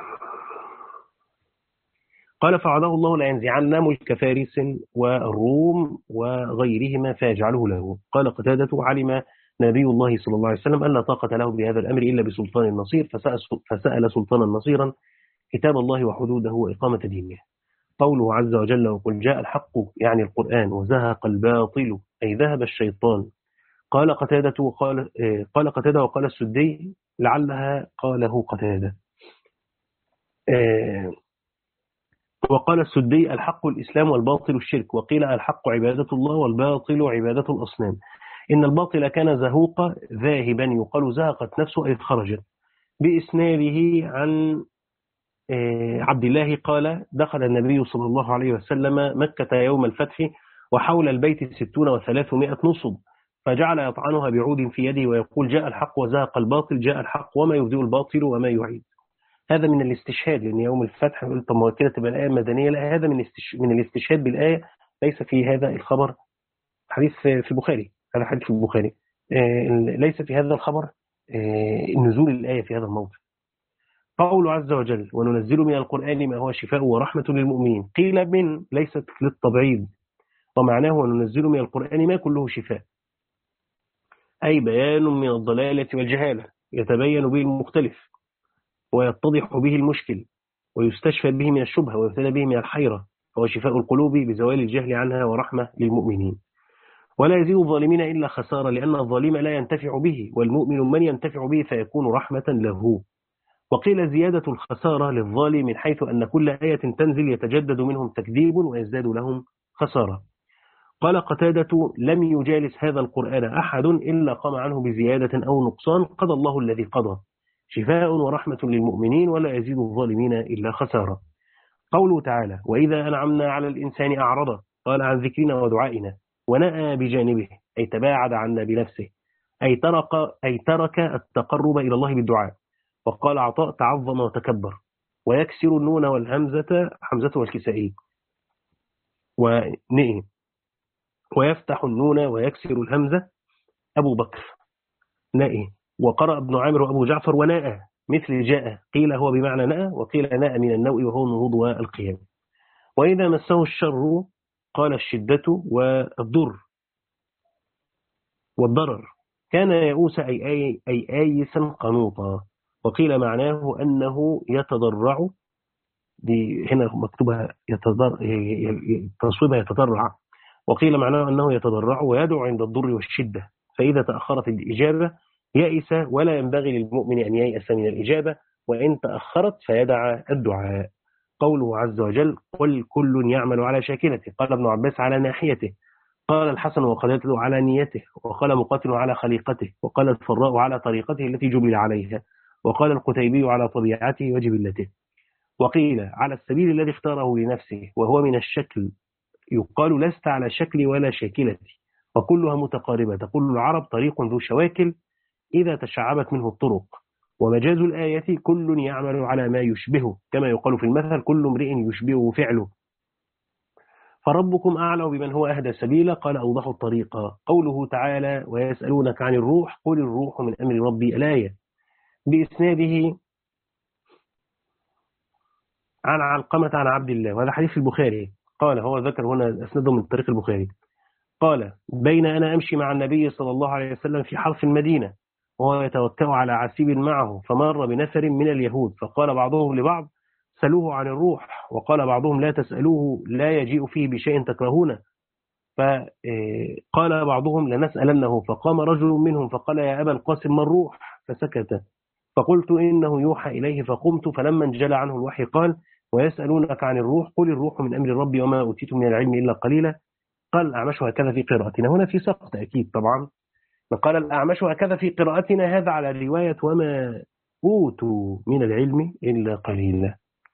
قال فوعده الله لا ينزعن ملك فارس والروم وغيرهما فيجعله له. قال قتادة علم نبي الله صلى الله عليه وسلم أن لا طاقة له بهذا الأمر إلا بسلطان نصير، فسأل سلطانا نصيرا كتاب الله وحدوده وإقامة دينه. قوله عز وجل وقل جاء الحق يعني القرآن وزهق الباطل أي ذهب الشيطان. قال قتادة وقال قال قتادة وقال السدي لعلها قاله قتادة. وقال السدي الحق الإسلام والباطل الشرك. وقيل الحق عبادة الله والباطل عبادة الأصنام. إن الباطل كان زهوق ذاهبا يقال زهقت نفسه أي خرجت. بإسناده عن عبد الله قال دخل النبي صلى الله عليه وسلم مكة يوم الفتح وحول البيت ستون وثلاثمائة نصب، فجعل يطعنها بعود في يده ويقول جاء الحق وزهق الباطل، جاء الحق وما يبدئ الباطل وما يعيد. هذا من الاستشهاد، لأن يوم الفتح قلت طب ما كده تبقى الآية مدنية. لا، هذا من من الاستشهاد بالآية، ليس في هذا الخبر حديث في البخاري. هذا حديث في البخاري ليس في هذا الخبر نزول الآية في هذا الموضع. قول عز وجل وننزل من القرآن ما هو شفاء ورحمة للمؤمنين. قيل من ليست للتبعيض، ومعناه وننزل من القرآن ما كله شفاء، أي بيان من الضلالة والجهالة يتبين به المختلف ويتضح به المشكل ويستشفى به من الشبهة ويبتلى به من الحيرة، فهو شفاء القلوب بزوال الجهل عنها ورحمة للمؤمنين. ولا يزيد الظالمين إلا خسارة، لأن الظالم لا ينتفع به والمؤمن من ينتفع به فيكون رحمة له. وقيل زيادة الخسارة للظالم من حيث أن كل آية تنزل يتجدد منهم تكذيب ويزداد لهم خسارة. قال قتادة لم يجالس هذا القرآن أحد إلا قام عنه بزيادة أو نقصان، قضى الله الذي قضى، شفاء ورحمة للمؤمنين ولا يزيد الظالمين إلا خسارة. قوله تعالى وإذا أنعمنا على الإنسان أعرض قال عن ذكرنا ودعائنا ونأى بجانبه، أي تباعد عنا بنفسه، أي ترك, أي ترك التقرب إلى الله بالدعاء. وقال عطاء تعظم وتكبر. ويكسر النون والهمزة حمزة والكسائي ونئ، ويفتح النون ويكسر الهمزة أبو بكر نئ. وقرأ ابن عامر وأبو جعفر وناء مثل جاء، قيل هو بمعنى ناء وقيل ناء من النوء وهو النهوض والقيام. وإذا مسه الشر قال الشدة والضر والضرر، كان يئوس أي, أي, أي آيسا قنوطا. وقيل معناه أنه يتضرع، دي هنا مكتوبة يتضرع تصويبها يتضرع. وقيل معناه أنه يتضرع ويدعو عند الضر والشدة، فإذا تأخرت الإجابة يئس، ولا ينبغي للمؤمن أن ييأس من الإجابة، وإن تأخرت فيدع الدعاء. قوله عز وجل قل كل يعمل على شاكلته، قال ابن عباس على ناحيته، قال الحسن وقتادة على نيته، وقال مقاتل على خليقته، وقال الفراء على طريقته التي جبل عليها، وقال القتيبي على طبيعته وجبلته. وقيل على السبيل الذي اختاره لنفسه، وهو من الشكل، يقال لست على شكلي ولا شاكلتي، وكلها متقاربة. تقول العرب طريق ذو شواكل إذا تشعبت منه الطرق. ومجاز الآية كل يعمل على ما يشبهه، كما يقال في المثل كل امرئ يشبهه فعله. فربكم أعلم بمن هو أهدى سبيلا قال أوضح الطريقة. قوله تعالى ويسألونك عن الروح قل الروح من أمر ربي الآية بإسناده عن علقمة عن عبد الله، وهذا حديث البخاري. قال هو ذكر هنا أسنده من طريق البخاري. قال بين أنا أمشي مع النبي صلى الله عليه وسلم في حرف المدينة وهو يتوكأ على عسيب معه، فمر بنفر من اليهود فقال بعضهم لبعض سألوه عن الروح، وقال بعضهم لا تسألوه لا يجيء فيه بشيء تكرهونه. فقال بعضهم لنسألنه، فقام رجل منهم فقال يا أبا القاسم ما الروح؟ فسكت. فقلت إنه يوحى إليه، فقمت فلما انجلى عنه الوحي قال ويسألونك عن الروح قل الروح من أمر ربي وما أوتيتم من العلم إلا قليلا. قال الأعمش هكذا في قراءتنا. هنا في سقط أكيد طبعا. قال الأعمش هكذا في قراءتنا، هذا على رواية وما أوتوا من العلم إلا قليلا.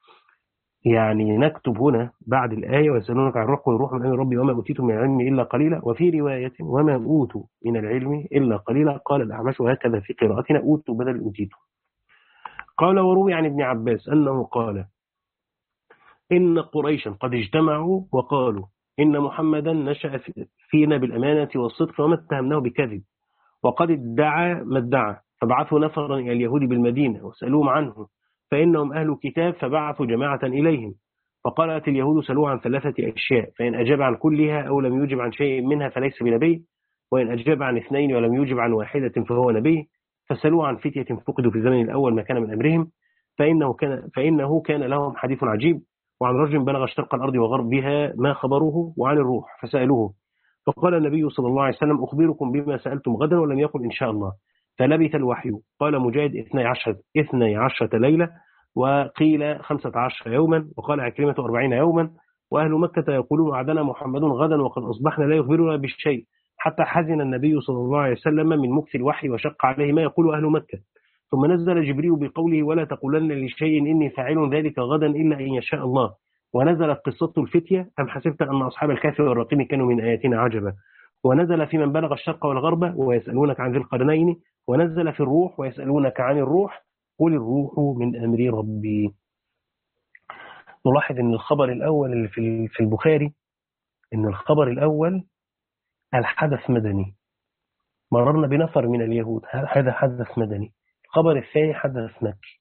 يعني نكتب هنا بعد الآية ويسألونك عن الروح قل الروح من أمر ربي وما أوتيتم من العلم إلا قليلا، وفي رواية وما أوتوا من العلم إلا قليلا. قال الأعمش هكذا في قراءتنا أوتوا بدل أوتيتم. قال وروي عن ابن عباس أنه قال إن قريشا قد اجتمعوا وقالوا إن محمدا نشأ فينا بالأمانة والصدق وما اتهمناه بكذب، وقد ادعى ما ادعى، فبعثوا نفرا إلى اليهود بالمدينة وسألوهم عنه فإنهم أهل كتاب، فبعثوا جماعة إليهم فقالت اليهود سألوه عن ثلاثة أشياء، فإن أجاب عن كلها أو لم يجب عن شيء منها فليس بنبي، وإن أجاب عن اثنين ولم يجب عن واحدة فهو نبي. فسألوه عن فتية فقدوا في الزمن الأول ما كان من أمرهم، فإنه كان, فإنه كان لهم حديث عجيب، وعن رجل بلغ شرق الأرض وغربها ما خبروه، وعن الروح فسألوه فقال النبي صلى الله عليه وسلم أخبركم بما سألتم غدا، ولم يقل إن شاء الله. فلبث الوحي. قال مجاهد اثني عشر, اثني عشر ليلة، وقيل خمسة عشر يوما، وقال عكرمة أربعين يوما. وأهل مكة يقولون وعدنا محمد غدا وقد أصبحنا لا يخبرنا بالشيء، حتى حزن النبي صلى الله عليه وسلم من مكث الوحي وشق عليه ما يقول أهل مكة. ثم نزل جبريل بقوله ولا تقولن لشيء إني فاعل ذلك غدا إلا أن يشاء الله. ونزلت قصة الفتية أم حسبت أن أصحاب الكهف والرقيم كانوا من آياتنا عجبا. ونزل في من بلغ الشرق والغرب ويسألونك عن ذي القرنين. ونزل في الروح ويسألونك عن الروح قل الروح من أمر ربي. نلاحظ أن الخبر الأول اللي في البخاري أن الخبر الأول الحدث مدني، مررنا بنفر من اليهود، هذا حدث مدني. الخبر الثاني حدث مكي.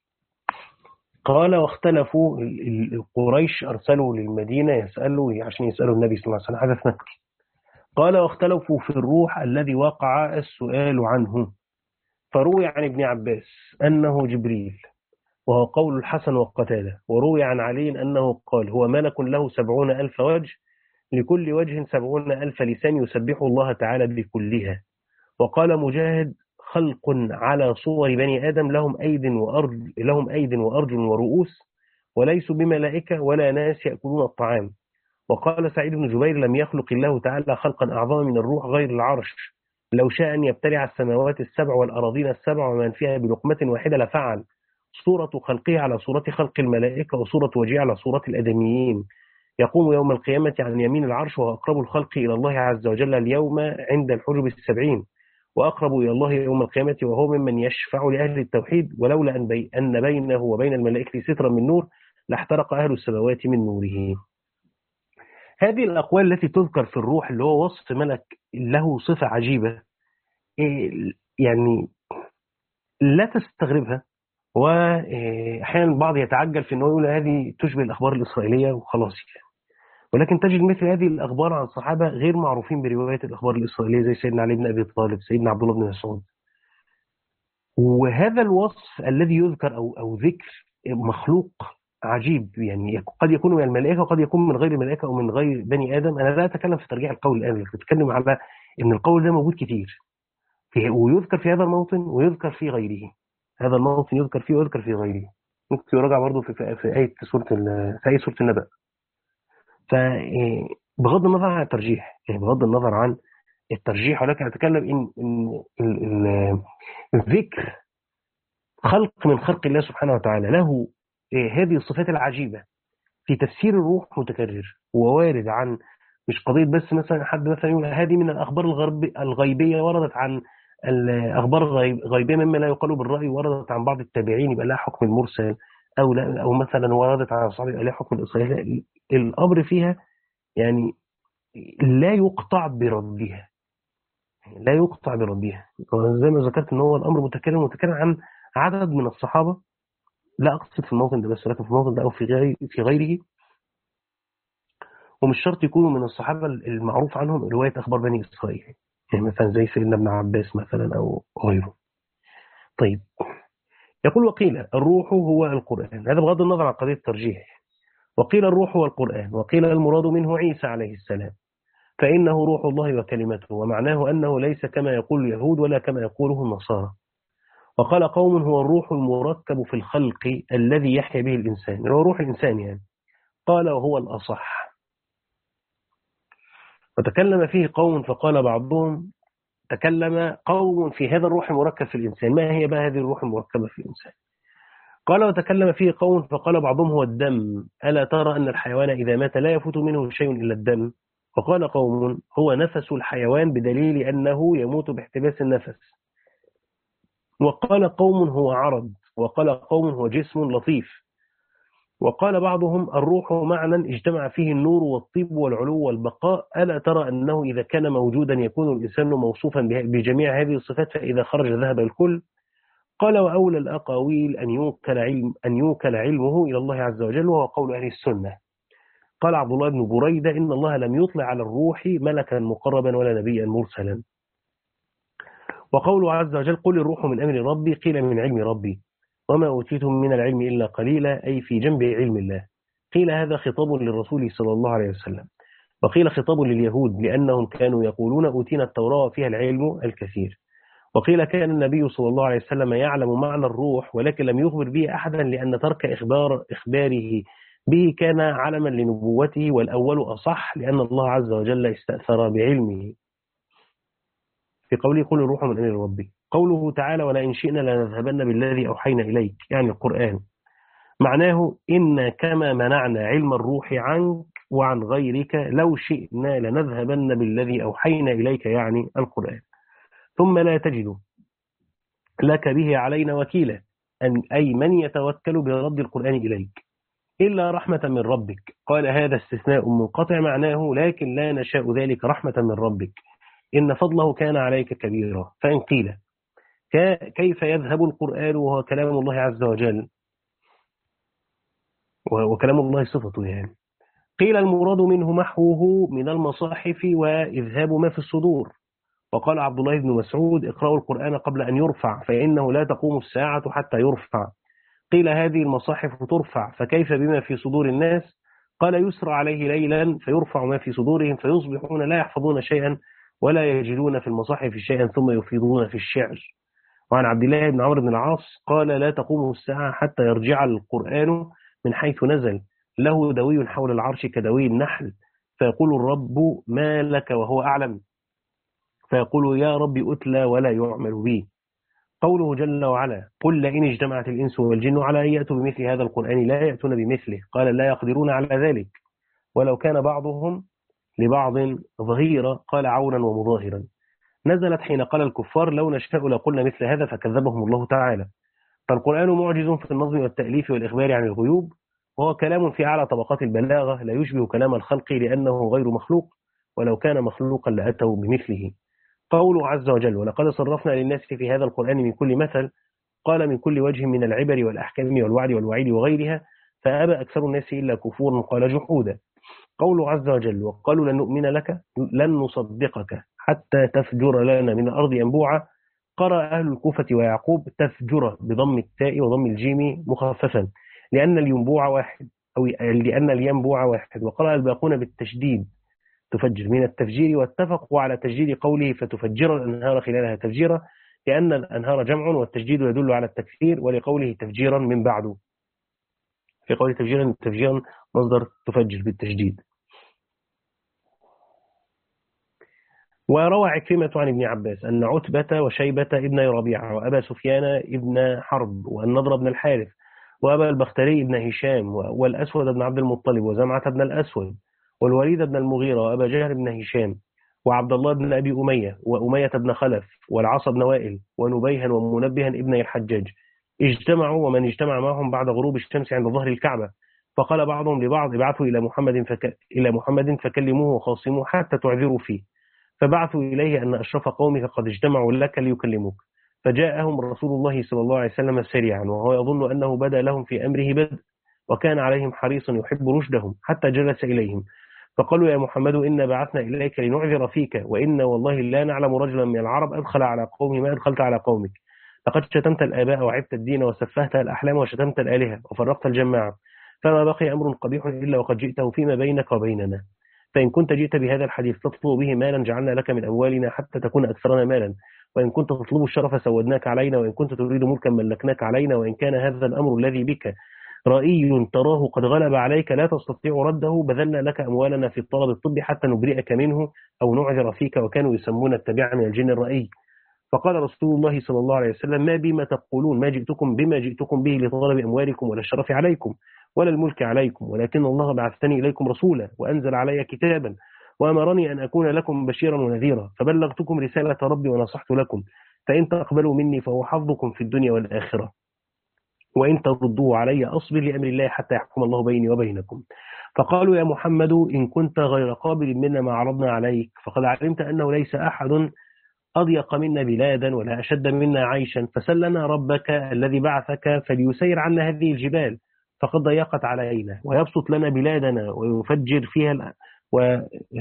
قال واختلفوا القريش أرسلوا للمدينة يسألوا عشان يسألوا النبي صلى الله عليه وسلم، حدث مكي. قال واختلفوا في الروح الذي وقع السؤال عنه، فروي عن ابن عباس أنه جبريل، وهو قول الحسن وقتادة. وروي عن علي أنه قال هو ملك له سبعون ألف وجه، لكل وجه سبعون ألف لسان يسبح الله تعالى بكلها. وقال مجاهد خلق على صور بني آدم لهم أيد وأرجل لهم أيد وأرجل ورؤوس، وليسوا بملائكة ولا ناس يأكلون الطعام. وقال سعيد بن جبير لم يخلق الله تعالى خلقا أعظم من الروح غير العرش، لو شاء أن يبتلع السماوات السبع والأراضين السبع ومن فيها بلقمة واحدة لفعل. صورة خلقه على صورة خلق الملائكة، وصورة وجهه على صورة الأدميين. يقوم يوم القيامة عن يمين العرش، وهو أقرب الخلق إلى الله عز وجل اليوم عند الحجب السبعين، وأقرب إلى الله يوم القيامة وهو ممن يشفع لأهل التوحيد، ولولا أن, بي أن بينه وبين الملائكة سترا من نور لاحترق أهل السماوات من نوره. هذه الأقوال التي تذكر في الروح اللي هو وصف ملك له صفة عجيبة، يعني لا تستغربها. وأحيانا البعض يتعجل في أنه يقول هذه تشبه الأخبار الإسرائيلية وخلاص يعني. ولكن تجد مثل هذه الأخبار عن صحابة غير معروفين برواية الأخبار الإسرائيلية زي سيدنا علي بن أبي طالب، سيدنا عبد الله بن مسعود. وهذا الوصف الذي يذكر أو أو ذكر مخلوق عجيب، يعني قد يكون من الملائكة وقد يكون من غير الملائكة أو من غير بني آدم. أنا لا أتكلم في ترجيح القول الآن، أتكلم على أن القول ده موجود كتير ويذكر في هذا الموطن ويذكر في غيره. هذا الموطن يذكر فيه ويذكر في غيره. ممكن يراجع برضه في في آية سورة في آية سورة النبأ. فبغض النظر عن الترجيح، يعني بغض النظر عن الترجيح، ولكن أتكلم إن إن الذكر خلق من خلق الله سبحانه وتعالى له هذه الصفات العجيبة في تفسير الروح متكرر ووارد عن، مش قضية بس مثلا حد مثلا يقول هذه من الأخبار الغيبية وردت عن الأخبار الغيبية مما لا يقال بالرأي، وردت عن بعض التابعين يبقى لها حكم المرسل، أو لا، أو مثلا وردت عن صحابي يبقى لها حكم الإسرائيلي. الأمر فيها يعني لا يقطع بردها، لا يقطع بردها. زي ما ذكرت ان هو الامر متكلم متكلم عن عدد من الصحابه، لا اقصد في الموطن ده بس، ولكن في الموطن ده او في غير في غيره. ومش شرط يكونوا من الصحابه المعروف عنهم روايه اخبار بني اسرائيل، يعني مثلا زي سيدنا ابن عباس مثلا او غيره. طيب، يقول وقيل الروح هو القرآن، هذا بغض النظر عن قضية الترجيح. وقيل الروح هو القرآن، وقيل المراد منه عيسى عليه السلام، فإنه روح الله وكلمته، ومعناه أنه ليس كما يقول اليهود ولا كما يقوله النصارى. وقال قوم هو الروح المركب في الخلق الذي يحيا به الإنسان، هو روح الإنسان يعني. قال وهو الأصح. وتكلم فيه قوم فقال بعضهم، تكلم قوم في هذا الروح المركب في الإنسان، ما هي بقى هذه الروح المركبة في الإنسان؟ قال وتكلم فيه قوم فقال بعضهم هو الدم، ألا ترى أن الحيوان إذا مات لا يفوت منه شيء إلا الدم؟ وقال قوم هو نفس الحيوان بدليل أنه يموت باحتباس النفس. وقال قوم هو عرض، وقال قوم هو جسم لطيف. وقال بعضهم الروح معنى اجتمع فيه النور والطيب والعلو والبقاء، ألا ترى أنه إذا كان موجودا يكون الإنسان موصوفا بجميع هذه الصفات، فإذا خرج ذهب الكل. قال وأولى الأقاويل أن يوكل علم أن يوكل علمه إلى الله عز وجل، وهو قول أهل السنة. قال عبد الله بن بريدة إن الله لم يطلع على الروح ملكا مقربا ولا نبيا مرسلا. وقوله عز وجل قل الروح من أمر ربي، قيل من علم ربي، وما أوتيتم من العلم إلا قليلا، أي في جنب علم الله. قيل هذا خطاب للرسول صلى الله عليه وسلم، وقيل خطاب لليهود لأنهم كانوا يقولون أوتينا التوراة وفيها العلم الكثير. وقيل كان النبي صلى الله عليه وسلم يعلم معنى الروح ولكن لم يخبر به أحدا، لأن ترك إخبار إخباره به كان علما لنبوته، والأول أصح لأن الله عز وجل استأثر بعلمه في قوله قل الروح من أمر ربي. قوله تعالى ولئن شئنا لنذهبن بالذي أوحينا إليك، يعني القرآن، معناه إن كما منعنا علم الروح عنك وعن غيرك لو شئنا لنذهبن بالذي أوحينا إليك، يعني القرآن، ثم لا تجد لك به علينا وكيلا، أن أي من يتوكل برد القرآن إليك إلا رحمة من ربك. قال هذا استثناء منقطع، معناه لكن لا نشاء ذلك رحمة من ربك، إن فضله كان عليك كبيرا. فإن قيل كيف يذهب القرآن وهو كلام الله عز وجل وكلام الله صفته يعني؟ قيل المراد منه محوه من المصاحف وإذهاب ما في الصدور. وقال عبد الله بن مسعود اقرأوا القرآن قبل أن يرفع فإنه لا تقوم الساعة حتى يرفع. قيل هذه المصاحف ترفع فكيف بما في صدور الناس؟ قال يسرى عليه ليلا فيرفع ما في صدورهم فيصبحون لا يحفظون شيئا ولا يجدون في المصاحف شيئا ثم يفيضون في الشعر. وعن عبد الله بن عمرو بن العاص قال لا تقوم الساعة حتى يرجع القرآن من حيث نزل، له دوي حول العرش كدوي النحل، فيقول الرب ما لك وهو أعلم، فيقول يا رب أتلى ولا يعمل به. قوله جل وعلا قل لئن اجتمعت الإنس والجن على أن يأتوا بمثل هذا القرآن لا يأتون بمثله، قال لا يقدرون على ذلك ولو كان بعضهم لبعض ظهيرا، قال عونا ومظاهرا. نزلت حين قال الكفار لو نشاء لقلنا مثل هذا فكذبهم الله تعالى. فالقرآن معجز في النظم والتأليف والإخبار عن الغيوب، وهو كلام في أعلى طبقات البلاغة لا يشبه كلام الخلق لأنه غير مخلوق، ولو كان مخلوقا لأتوا بمثله. قوله عز وجل ولقد صرفنا للناس في هذا القرآن من كل مثل، قال من كل وجه من العبر والأحكام والوعد والوعيد وغيرها، فأبى أكثر الناس إلا كفورا قال جحودا. قوله عز وجل وقالوا لن نؤمن لك لن نصدقك حتى تفجر لنا من الأرض ينبوعا، قرأ أهل الكوفة ويعقوب تفجر بضم التاء وضم الجيم مخففا لأن الينبوع واحد أو لأن الينبوع واحد، وقرأ الباقون بالتشديد تفجر من التفجير، واتفقوا على تجديد قوله فتفجر الأنهار خلالها تفجيرا، لأن الأنهار جمع والتجديد يدل على التكثير، ولقوله تفجيرا من بعده في قول تفجيرا تفجيرا مصدر تفجر بالتجديد. وروى عكرمة عن ابن عباس أن عتبة وشيبة ابن ربيعة وأبا سفيان ابن حرب والنضر بن الحارث وأبا البختري ابن هشام والأسود بن عبد المطلب وزمعة بن الأسود والوليد بن المغيرة وأبا جهل بن هشام وعبد الله بن أبي أمية وأمية بن خلف والعاص بن وائل ونبيها ومنبها ابن الحجاج اجتمعوا، ومن اجتمع معهم بعد غروب الشمس عند ظهر الكعبة، فقال بعضهم لبعض ابعثوا إلى محمد فك... إلى محمد فكلموه وخاصموه حتى تعذروا فيه. فبعثوا إليه أن أشرف قومك قد اجتمعوا لك ليكلموك. فجاءهم رسول الله صلى الله عليه وسلم سريعا وهو يظن أنه بدا لهم في أمره بدء، وكان عليهم حريصا يحب رشدهم، حتى جلس إليهم فقالوا يا محمد إن بعثنا إليك لنعذر فيك، وإن والله لا نعلم رجلا من العرب أدخل على قومه ما أدخلت على قومك. لقد شتمت الآباء وعبت الدين وسفهت الأحلام وشتمت الآلهة وفرقت الجماعة، فما بقي أمر قبيح إلا وقد جئته فيما بينك وبيننا. فإن كنت جئت بهذا الحديث تطلب به مالا جعلنا لك من أموالنا حتى تكون أكثرنا مالا، وإن كنت تطلب الشرف سودناك علينا، وإن كنت تريد ملكا ملكناك علينا، وإن كان هذا الأمر الذي بك رأي تراه قد غلب عليك لا تستطيع رده بذلنا لك أموالنا في الطلب الطبي حتى نبرئك منه أو نعذر فيك، وكانوا يسمون التبع من الجن الرأي. فقال رسول الله صلى الله عليه وسلم ما بما تقولون، ما جئتكم بما جئتكم به لطلب أموالكم ولا الشرف عليكم ولا الملك عليكم، ولكن الله بعثني إليكم رسولا وأنزل علي كتابا وأمرني أن أكون لكم بشيرا ونذيرا، فبلغتكم رسالة ربي ونصحت لكم، فإن تقبلوا مني فهو حظكم في الدنيا والآخرة، وإن تردوا علي أصبر لأمر الله حتى يحكم الله بيني وبينكم. فقالوا يا محمد إن كنت غير قابل منا ما عرضنا عليك، فقد علمت أنه ليس أحد أضيق منا بلادا ولا أشد منا عيشا، فسلنا ربك الذي بعثك فليسير عنا هذه الجبال فقد ضيقت علينا، ويبسط لنا بلادنا ويفجر فيها و...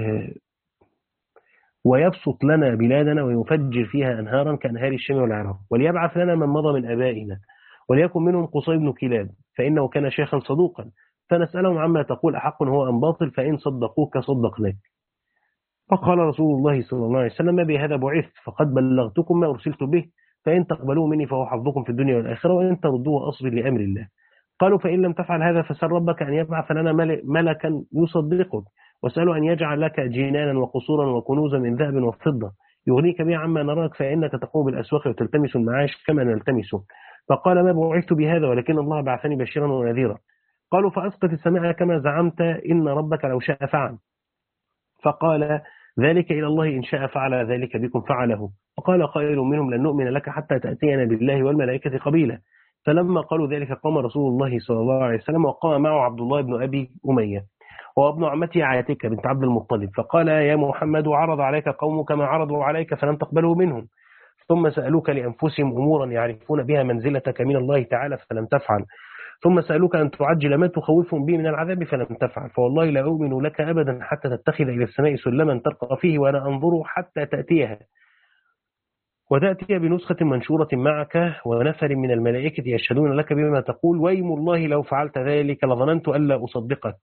ويبسط لنا بلادنا ويفجر فيها أنهارا كأنهار الشام والعراق، وليبعث لنا من مضى من أبائنا، وليكن منهم قصي بن كلاب فإنه كان شيخا صدوقا، فنسألهم عما تقول أحق هو أم باطل، فإن صدقوك صدقناك. فقال رسول الله صلى الله عليه وسلم ما بهذا بعثت، فقد بلغتكم ما أرسلت به، فإن تقبلوه مني فهو حظكم في الدنيا والآخرة، وإن تردوه أصبر لأمر الله. قالوا فإن لم تفعل هذا فسل ربك أن يبعث لنا ملكا يصدقك، واسأله أن يجعل لك جنانا وقصورا وكنوزا من ذهب وفضة يغنيك بها عما نراك، فإنك تقوم بالأسواق وتلتمس المعاش كما نلتمسه. فقال ما بعثت بهذا ولكن الله بعثني بشيرا ونذيرا. قالوا فأسقط السماء كما زعمت إن ربك لو شاء فعل. فقال ذلك إلى الله إن شاء فعل ذلك بكم فعله. وقال قائل منهم لن نؤمن لك حتى تأتينا بالله والملائكة قبيلا. فلما قالوا ذلك قام رسول الله صلى الله عليه وسلم وقام معه عبد الله بن أبي أمية وابن عمتي عاتكة بنت عبد المطلب، فقال يا محمد عرض عليك قومك ما عرضوا عليك فلم تقبله منهم، ثم سألوك لأنفسهم أمورا يعرفون بها منزلتك من الله تعالى فلم تفعل، ثم سألوك أن تعجل ما تخوفهم به من العذاب فلم تفعل، فوالله لا أؤمن لك أبدا حتى تتخذ إلى السماء سلما ترقى فيه وأنا أنظر حتى تأتيها، وتأتي بنسخة منشورة معك ونفر من الملائكة يشهدون لك بما تقول، ويم الله لو فعلت ذلك لظننت ألا أصدقك.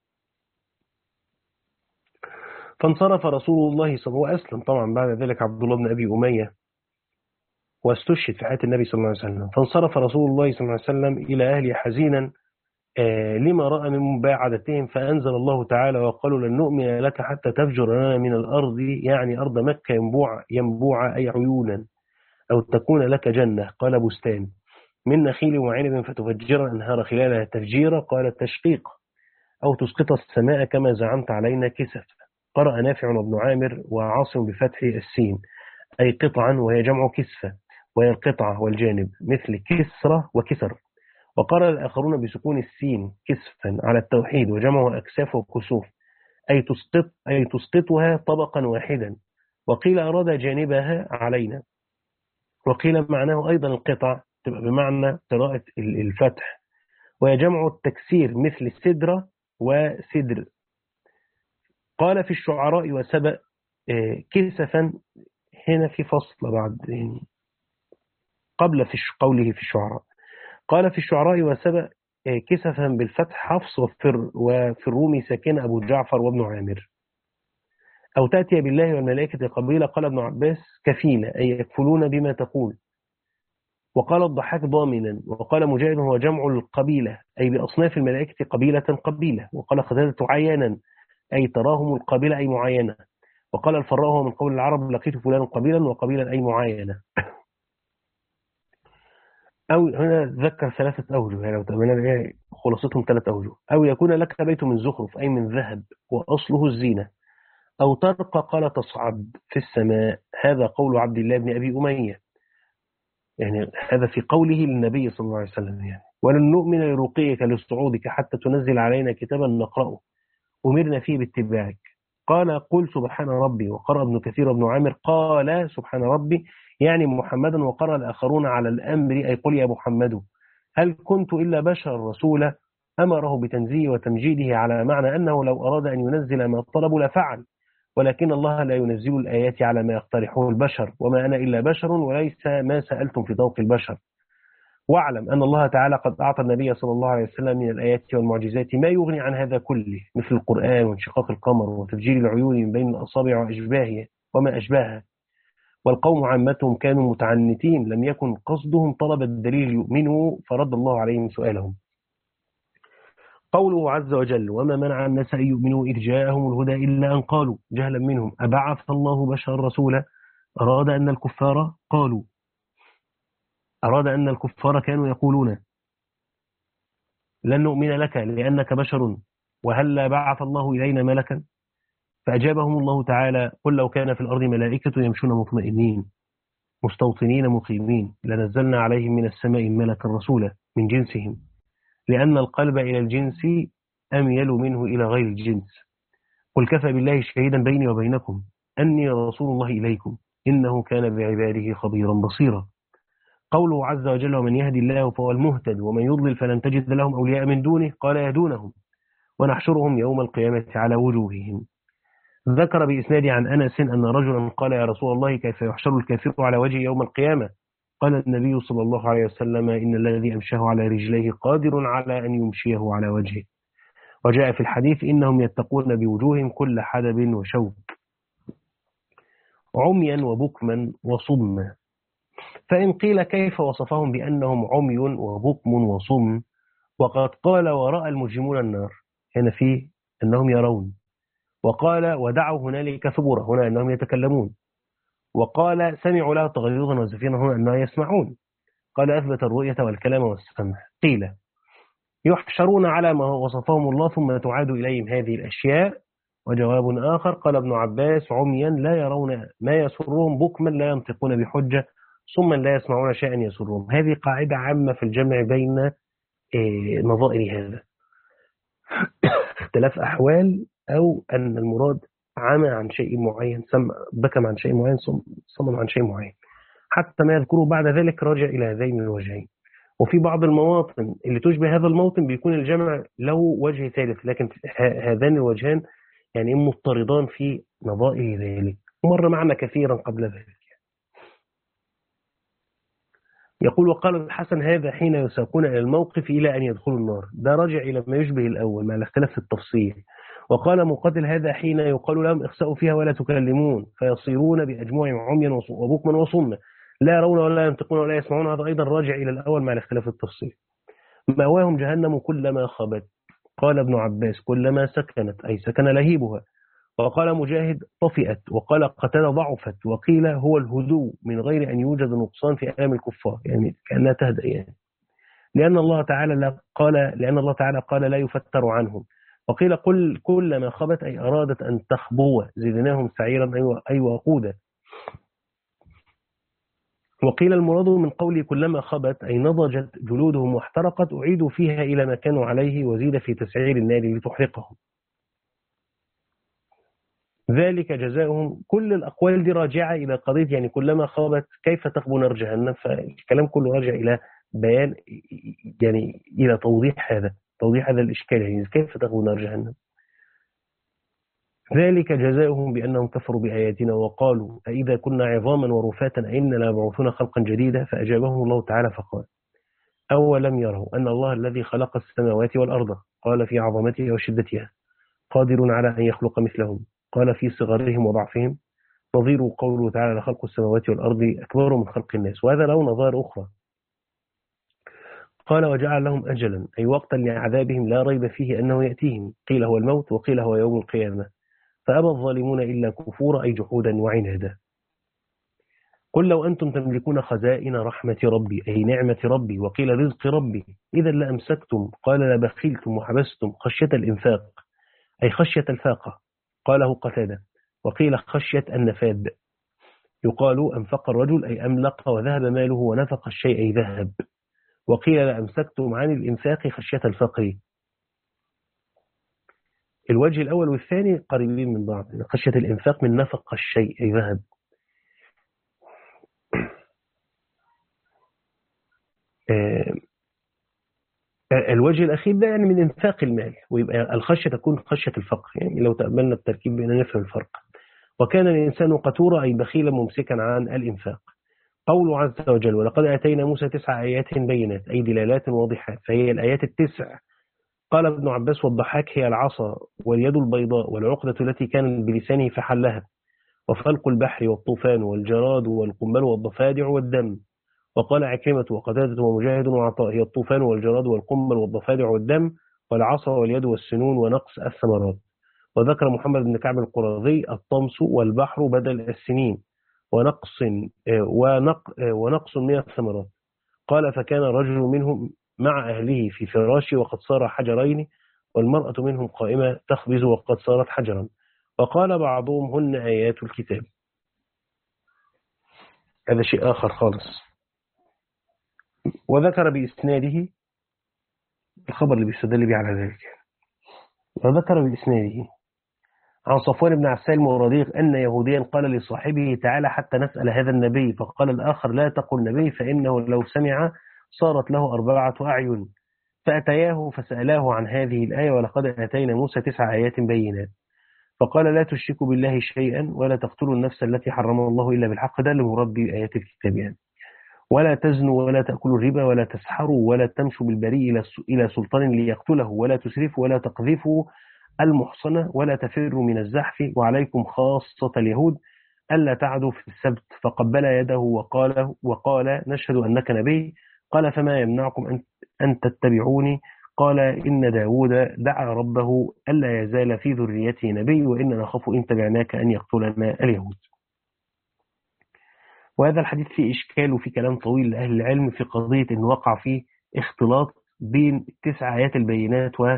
فانصرف رسول الله صلى الله عليه وسلم، طبعا بعد ذلك عبد الله بن أبي أمية واستشهد في حياة النبي صلى الله عليه وسلم. فانصرف رسول الله صلى الله عليه وسلم إلى أهله حزينا آه لما رأى من مباعدتهم، فأنزل الله تعالى وقالوا لن نؤمن لك حتى تفجر لنا من الأرض، يعني أرض مكة ينبوع, ينبوع أي عيونا، أو تكون لك جنة قال بستان من نخيل وعنب فتفجر أنهار خلالها تفجيرا قال التشقيق، أو تسقط السماء كما زعمت علينا كسف. قرأ نافع وابن عامر وعاصم بفتح السين أي قطعا وهي جمع كسفة، وهي القطعة والجانب مثل كسرة وكسر. وقرأ الآخرون بسكون السين كسفا على التوحيد وجمعه أكساف وكسوف أي تسقط أي تسقطها طبقا واحدا. وقيل أراد جانبها علينا، وقيل معناه أيضا القطع تبقى بمعنى قراءة الفتح، وهي جمع التكسير مثل السدرة وسدر. قال في الشعراء وسبأ كسفا، هنا في فصل بعد يعني قبل في قوله في الشعراء، قال في الشعراء وسبأ كسفا بالفتح حفص وفي الرومي ساكن أبو جعفر وابن عامر. أو تأتي بالله والملائكة قبيلة قال ابن عباس كفيلة أي يكفلون بما تقول. وقال الضحاك ضامنا. وقال مجاهد هو جمع القبيلة أي بأصناف الملائكة قبيلة قبيلة. وقال قتادة عيانا أي تراهم القبيلة أي معينة. وقال الفراء هو من قول العرب لقيت فلان قبيلا وقبيلا أي معينة. أو هنا ذكر ثلاثة أوجه، يعني لو تأمنا خلاصتهم ثلاثة أوجه. أو يكون لك بيت من زخرف أي من ذهب وأصله الزينة. أو ترقى قال تصعد في السماء، هذا قول عبد الله بن أبي أمية، يعني هذا في قوله للنبي صلى الله عليه وسلم يعني. ولن نؤمن لرقيك لصعودك حتى تنزل علينا كتابا نقرأه أمرنا فيه باتباعك. قال قل سبحان ربي. وقرأ ابن كثير وابن عامر قال سبحان ربي يعني محمدا، وقرأ الآخرون على الأمر أي قل يا محمد هل كنت إلا بشر رسولا، أمره بتنزيه وتمجيده على معنى أنه لو أراد أن ينزل ما طلبوا لفعل، ولكن الله لا ينزل الآيات على ما يقترحه البشر، وما أنا إلا بشر وليس ما سألتم في ذوق البشر. واعلم أن الله تعالى قد أعطى النبي صلى الله عليه وسلم من الآيات والمعجزات ما يغني عن هذا كله، مثل القرآن وانشقاق القمر وتفجير العيون من بين الأصابع وأشباهها وما أشباهها. والقوم عامتهم كانوا متعنتين، لم يكن قصدهم طلب الدليل يؤمنوا، فرد الله عليهم سؤالهم. قوله عز وجل وما منع الناس أن يؤمنوا إذ جاءهم الهدى إلا أن قالوا جهلا منهم أبعث الله بشرا رسولا. أراد أن الكفار قالوا أراد أن الكفار كانوا يقولون لن نؤمن لك لأنك بشر وهلا بعث الله إلينا ملكا. فأجابهم الله تعالى قل لو كان في الأرض ملائكة يمشون مطمئنين مستوطنين مقيمين لنزلنا عليهم من السماء ملكا رسولا من جنسهم، لأن القلب إلى الجنس أميل منه إلى غير الجنس. قل كفى بالله شهيدا بيني وبينكم أني رسول الله إليكم إنه كان بعباده خبيرا بصيرا. قوله عز وجل ومن يهدي الله فهو المهتد ومن يضلل فلن تجد لهم أولياء من دونه قال يهدونهم ونحشرهم يوم القيامة على وجوههم. ذكر بإسناد عن أنس أن رجلا قال يا رسول الله كيف يحشر الكافر على وجه يوم القيامة؟ قال النبي صلى الله عليه وسلم إن الذي أمشاه على رجليه قادر على أن يمشيه على وجهه. وجاء في الحديث إنهم يتقون بوجوههم كل حدب وشوك عميا وبكما وصما. فإن قيل كيف وصفهم بأنهم عمي وبكم وصم وقد قال ورأى المجرمون النار، هنا في أنهم يرون، وقال ودعوا هنالك ثبورا هنا أنهم يتكلمون، وقال سمعوا له تغيظا وزفيرا هنا أنهم يسمعون. قال أثبت الرؤية والكلام والسمع. قيل يحشرون على ما وصفهم الله ثم تعاد إليهم هذه الأشياء. وجواب آخر قال ابن عباس عميا لا يرون ما يسرهم بكما لا ينطقون بحجة ثم لا يسمعون شيئا يسرهم. هذه قاعدة عامة في الجمع بين نظائر هذا اختلاف أحوال، أو أن المراد عمى عن شيء معين بكم عن شيء معين صمم عن شيء معين، حتى ما يذكره بعد ذلك راجع إلى هذين الوجهين. وفي بعض المواطن اللي تشبه هذا الموطن بيكون الجمع له وجه ثالث، لكن هذان الوجهان يعني مضطردان في نظائر ذلك، ومر معنا كثيرا قبل ذلك. يقول وقال الحسن هذا حين يساقون إلى الموقف إلى أن يدخلوا النار، ده راجع إلى ما يشبه الأول مع الاختلاف في التفصيل. وقال مقاتل هذا حين يقال لهم اخسأوا فيها ولا تكلمون فيصيرون بأجمعهم عميا وبكما وصما لا يرون ولا ينطقون ولا يسمعون، هذا أيضا راجع إلى الأول مع الاختلاف في التفصيل. مأواهم جهنم كلما خبت. قال ابن عباس كلما سكنت أي سكن لهيبها. وقال مجاهد طفئت. وقال قتادة ضعفت. وقيل هو الهدوء من غير أن يوجد نقصان في ألام الكفار، يعني كأنها تهدأ يعني. لأن الله تعالى لا قال لأن الله تعالى قال لا يفتر عنهم. وقيل قل كلما خبت أي أرادت أن تخبو زدناهم سعيرا أي وقودا. وقيل المراد من قولي كلما خبت أي نضجت جلودهم واحترقت أعيدوا فيها إلى ما كانوا عليه وزيد في تسعير النار لتحرقهم، ذلك جزاؤهم. كل الأقوال دي راجعة إلى قضية يعني كلما خابت كيف تخبو نار جهنم، فالكلام كله راجع إلى بيان يعني إلى توضيح هذا توضيح هذا الإشكال، يعني كيف تخبو نار جهنم. ذلك جزاؤهم بأنهم كفروا بآياتنا وقالوا أإذا كنا عظاما ورفاتا أئنا لمبعوثون خلقا جديدا. فأجابهم الله تعالى فقال أولم يروا أن الله الذي خلق السماوات والأرض قال في عظمتها وشدتها قادر على أن يخلق مثلهم قال في صغرهم وضعفهم، نظير قوله تعالى لخلق السماوات والأرض أكبر من خلق الناس، وهذا له نظائر أخرى. قال وجعل لهم أجلا أي وقتا لعذابهم لا ريب فيه أنه يأتيهم، قيل هو الموت وقيل هو يوم القيامة، فأبى الظالمون إلا كفورا أي جحودا وعنادا. قل لو أنتم تملكون خزائن رحمة ربي أي نعمة ربي وقيل رزق ربي إذا لأمسكتم قال لبخلتم وحبستم خشية الإنفاق أي خشية الفاقة، قاله قتادة. وقيل خشية النفاد، يقال أنفق الرجل أي أملق وذهب ماله ونفق الشيء أي ذهب. وقيل لأمسكتم عن الإنفاق خشية الفقر. الوجه الأول والثاني قريبين من بعض. خشية الإنفاق من نفق الشيء أي ذهب. الوجه الأخير ده يعني من إنفاق المال، ويبقى الخشية تكون خشية الفقر، يعني لو تأملنا التركيب بأن نفهم الفرق. وكان الإنسان قتورا أي بخيلا ممسكا عن الإنفاق. قوله عز وجل ولقد آتينا موسى تسع آيات بينات أي دلالات واضحات، فهي الآيات التسع. قال ابن عباس والضحاك هي العصا واليد البيضاء والعقدة التي كانت بلسانه فحلها، وفلق البحر والطوفان والجراد والقنبل والضفادع والدم. وقال عكرمة وقتادة ومجاهد وعطاء هي الطوفان والجراد والقنبل والضفادع والدم والعصا واليد والسنون ونقص الثمرات. وذكر محمد بن كعب القرظي الطمس والبحر بدل السنين ونقص ونق ونقص من الثمرات. قال فكان رجل منهم مع أهله في فراشه وقد صار حجرين، والمرأة منهم قائمة تخبز وقد صارت حجرا. وقال بعضهم هن آيات الكتاب. هذا شيء آخر خالص. وذكر بإسناده الخبر اللي بيستدل به على ذلك. وذكر بإسناده عن صفوان بن عسال المرادي أن يهوديا قال لصاحبه تعالى حتى نسأل هذا النبي، فقال الآخر لا تقل نبي فإنه لو سمع صارت له أربعة أعين. فأتياه فسألاه عن هذه الآية ولقد آتينا موسى تسع آيات بينات. فقال لا تشركوا بالله شيئا ولا تقتلوا النفس التي حرمها الله إلا بالحق، ده المراد بآيات الكتاب يعني. ولا تزنوا ولا تأكلوا الربا ولا تسحروا ولا تمشوا بالبريء إلى سلطان ليقتله ولا تسرفوا ولا تقذفوا المحصنة ولا تفروا من الزحف. وعليكم خاصة اليهود ألا تعدوا في السبت. فقبل يده وقال, وقال نشهد أنك نبي. قال فما يمنعكم أن, أن تتبعوني؟ قال إن داود دعا ربه ألا يزال في ذريته نبي وإننا نخاف إن تبعناك أن يقتلنا اليهود. وهذا الحديث فيه إشكال وفيه كلام طويل لأهل العلم في قضية أن وقع فيه اختلاط بين التسع آيات البينات و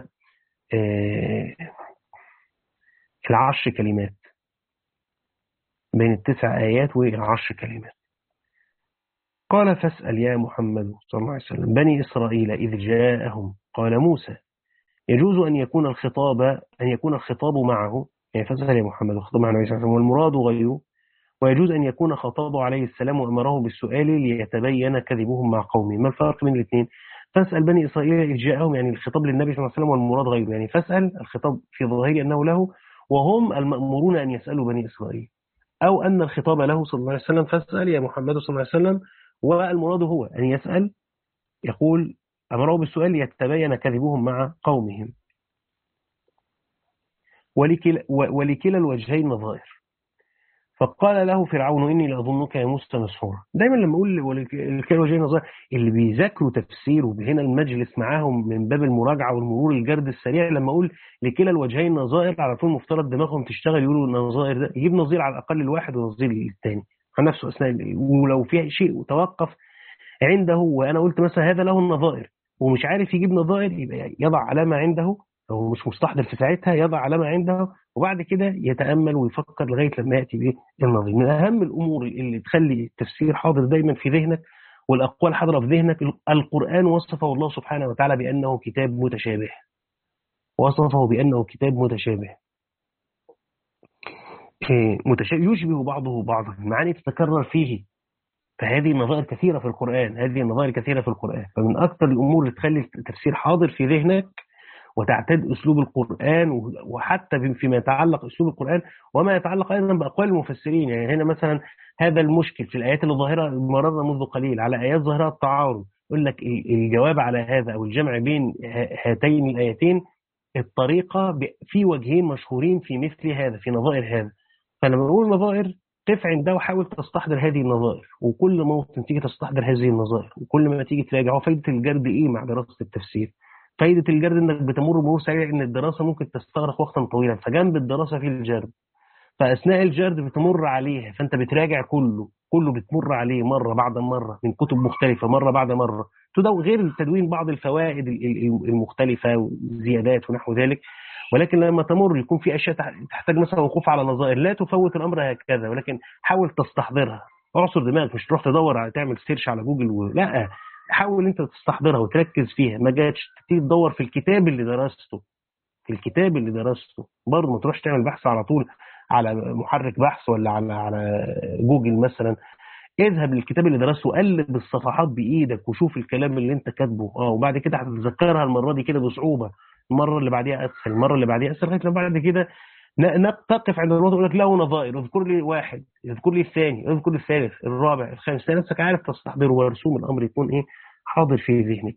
العشر كلمات، بين التسع آيات والعشر كلمات. قال فاسأل يا محمد صلى الله عليه وسلم بني إسرائيل إذ جاءهم قال موسى. يجوز أن يكون الخطاب أن يكون الخطاب معه، يعني فاسأل يا محمد الخطاب مع النبي صلى الله عليه وسلم والمراد غيره. ويجوز أن يكون خطابه عليه السلام وأمره بالسؤال ليتبين كذبهم مع قومه. ما الفرق بين الاثنين؟ فاسأل بني إسرائيل إذ جاءهم يعني الخطاب للنبي صلى الله عليه وسلم والمراد غيره، يعني فاسأل الخطاب في ظاهره أنه له وهم المأمورون أن يسألوا بني إسرائيل، أو أن الخطاب له صلى الله عليه وسلم فاسأل يا محمد صلى الله عليه وسلم والمراد هو أن يسأل، يقول أمره بالسؤال ليتبين كذبهم مع قومهم. ولكلا, ولكلا الوجهين نظائر. فقال له فرعون إني لأظنك يا موسى مسحورا. دايما لما أقول ولكلا الوجهين نظائر اللي بيذاكروا تفسير وهنا المجلس معاهم من باب المراجعة والمرور الجرد السريع، لما أقول لكلا الوجهين نظائر على طول مفترض دماغهم تشتغل يقولوا النظائر ده يجيب نظير على الأقل الواحد ونظير للثاني عن نفسه أثناء، ولو في شيء توقف عنده وأنا قلت مثلا هذا له النظائر ومش عارف يجيب نظائر يبقى يضع علامة عنده، لو مش مستحضر في ساعتها يضع علامة عنده وبعد كده يتأمل ويفكر لغاية لما يأتي به النظير. من أهم الأمور اللي تخلي التفسير حاضر دايما في ذهنك والأقوال حاضرة في ذهنك، القرآن وصفه الله سبحانه وتعالى بأنه كتاب متشابه، وصفه بأنه كتاب متشابه متشابه يشبه بعضه بعضا، معاني تتكرر فيه. فهذه نظائر كثيرة في القرآن، هذه النظائر كثيرة في القرآن. فمن أكثر الأمور اللي تخلي التفسير حاضر في ذهنك وتعتد أسلوب القرآن، وحتى فيما يتعلق أسلوب القرآن وما يتعلق أيضا بأقوال المفسرين. يعني هنا مثلا هذا المشكل في الآيات اللي ظاهرة مررنا منذ قليل على آيات ظاهرة التعارض، يقول لك الجواب على هذا أو الجمع بين هاتين الآيتين الطريقة في وجهين مشهورين في مثل هذا في نظائر هذا. فلما نقول نظائر قف عندها وحاول تستحضر هذه النظائر، وكل موطن تيجي تستحضر هذه النظائر وكل ما تيجي تراجع. وفايدة الجرد إيه مع دراسة التفسير؟ فايدة الجرد إنك بتمر مرور سريع، إن الدراسة ممكن تستغرق وقتا طويلا، فجنب الدراسة في الجرد، فأثناء الجرد بتمر عليها فأنت بتراجع كله كله بتمر عليه مرة بعد مرة من كتب مختلفة مرة بعد مرة، تدو غير تدوين بعض الفوائد المختلفة وزيادات ونحو ذلك. ولكن لما تمر يكون في أشياء تحتاج مثلا وقوف على نظائر، لا تفوت الأمر هكذا، ولكن حاول تستحضرها. اعصر دماغك، مش تروح تدور على تعمل سيرش على جوجل و... لا، حاول انت تستحضرها وتركز فيها، ما جاتش تبتدي تدور في الكتاب اللي درسته، في الكتاب اللي درسته برضه، ما تروحش تعمل بحث على طول على محرك بحث ولا على على جوجل مثلا. اذهب للكتاب اللي درسته، قلب الصفحات بايدك وشوف الكلام اللي انت كاتبه، اه وبعد كده هتتذكرها المره دي كده بصعوبه، المره اللي بعديها اسهل، المره اللي بعديها اسهل، لغايه لما بعد كده ن- ن- تقف عند النقطه يقول لك له نظائر، اذكر لي واحد، اذكر لي الثاني، اذكر لي الثالث، الرابع، الخامس، تلاقي نفسك عارف تستحضره، ورسوم الامر يكون ايه حاضر في ذهنك.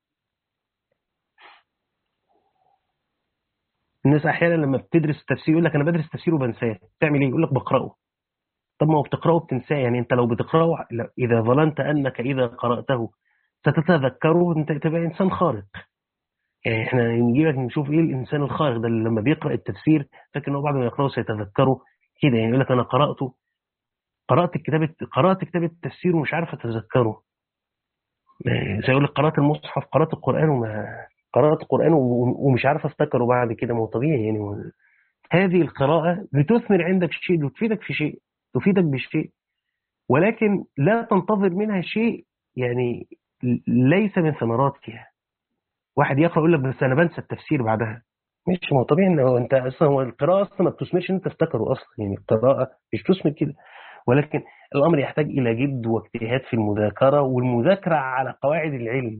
الناس احيانا لما بتدرس التفسير يقول لك انا بدرس تفسير وبنساه، تعمل ايه؟ يقول لك بقراه. طب ما هو بتقراه بتنساه، يعني انت لو بتقراه، لا، اذا ظننت انك اذا قراته ستتذكره، انت تبقى انسان خارق. يعني احنا نجي لك نشوف ايه الانسان الخارق ده اللي لما بيقرا التفسير فاكر ان هو بعد ما يقراه سيتذكره كده، يعني يقول لك انا قراته، قرات كتاب قرات كتاب التفسير ومش عارف اتذكره. يعني زي يقول لك قرات المصحف، قرات القران وما قرات القران و- ومش عارف افتكره بعد كده، ما هو طبيعي يعني. هذه القراءة بتثمر عندك شيء وتفيدك في شيء، تفيدك بشيء، ولكن لا تنتظر منها شيء يعني ليس من ثمراتها. واحد يقرأ يقول لك بس أنا بنسى التفسير بعدها، مش ما هو طبيعي إن هو أنت أصلا، هو القراءة أصلا ما بتثمرش إن أنت تفتكره أصلا، يعني القراءة مش تثمر كده. ولكن الأمر يحتاج إلى جد واجتهاد في المذاكرة، والمذاكرة على قواعد العلم،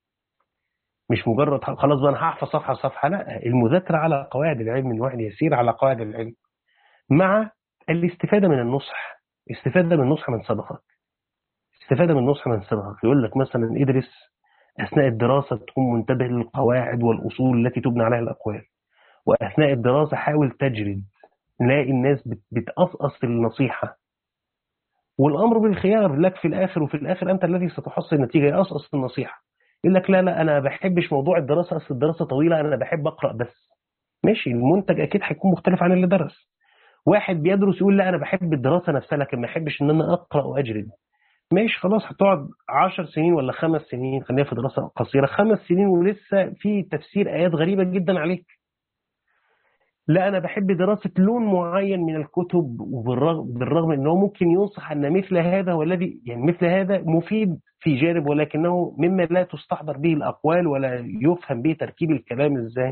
مش مجرد خلاص بقى أنا هحفظ صفحة صفحة، لا، المذاكرة على قواعد العلم، الواحد يسير على قواعد العلم مع الاستفادة من النصح، استفادة من نصح من سبقك، استفادة من نصح من سبقك. يقول لك مثلا ادرس أثناء الدراسة تكون منتبه للقواعد والأصول التي تبنى عليها الأقوال، وأثناء الدراسة حاول تجرد، نلاقي الناس بت- بتقصقص في النصيحة، والأمر بالخيار لك في الآخر، وفي الآخر أنت الذي ستحصل النتيجة، يقصقص في النصيحة. يقول لك لا لا أنا بحبش موضوع الدراسة، أصل الدراسة طويلة، أنا بحب أقرأ بس. ماشي، المنتج أكيد هيكون مختلف عن اللي درس. واحد بيدرس يقول لا انا بحب الدراسه نفسها لكن ما احبش ان انا اقرا واجرد. ماشي خلاص، هتقعد عشر سنين ولا خمس سنين، خلينا في دراسه قصيره، خمس سنين ولسه في تفسير ايات غريبه جدا عليك. لا انا بحب دراسه لون معين من الكتب، وبالرغم بالرغم ان هو ممكن ينصح ان مثل هذا والذي يعني مثل هذا مفيد في جانب، ولكنه مما لا تستحضر به الاقوال ولا يفهم به تركيب الكلام ازاي.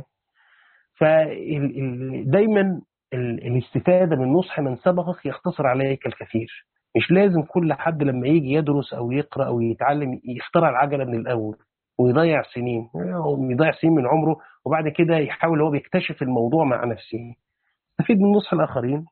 فدايما الاستفادة من نصح من سبقك يختصر عليك الكثير. مش لازم كل حد لما يجي يدرس أو يقرأ أو يتعلم يخترع العجلة من الأول ويضيع سنين، يعني يضيع سنين من عمره، وبعد كده يحاول هو بيكتشف الموضوع مع نفسه. استفيد من نصح الآخرين،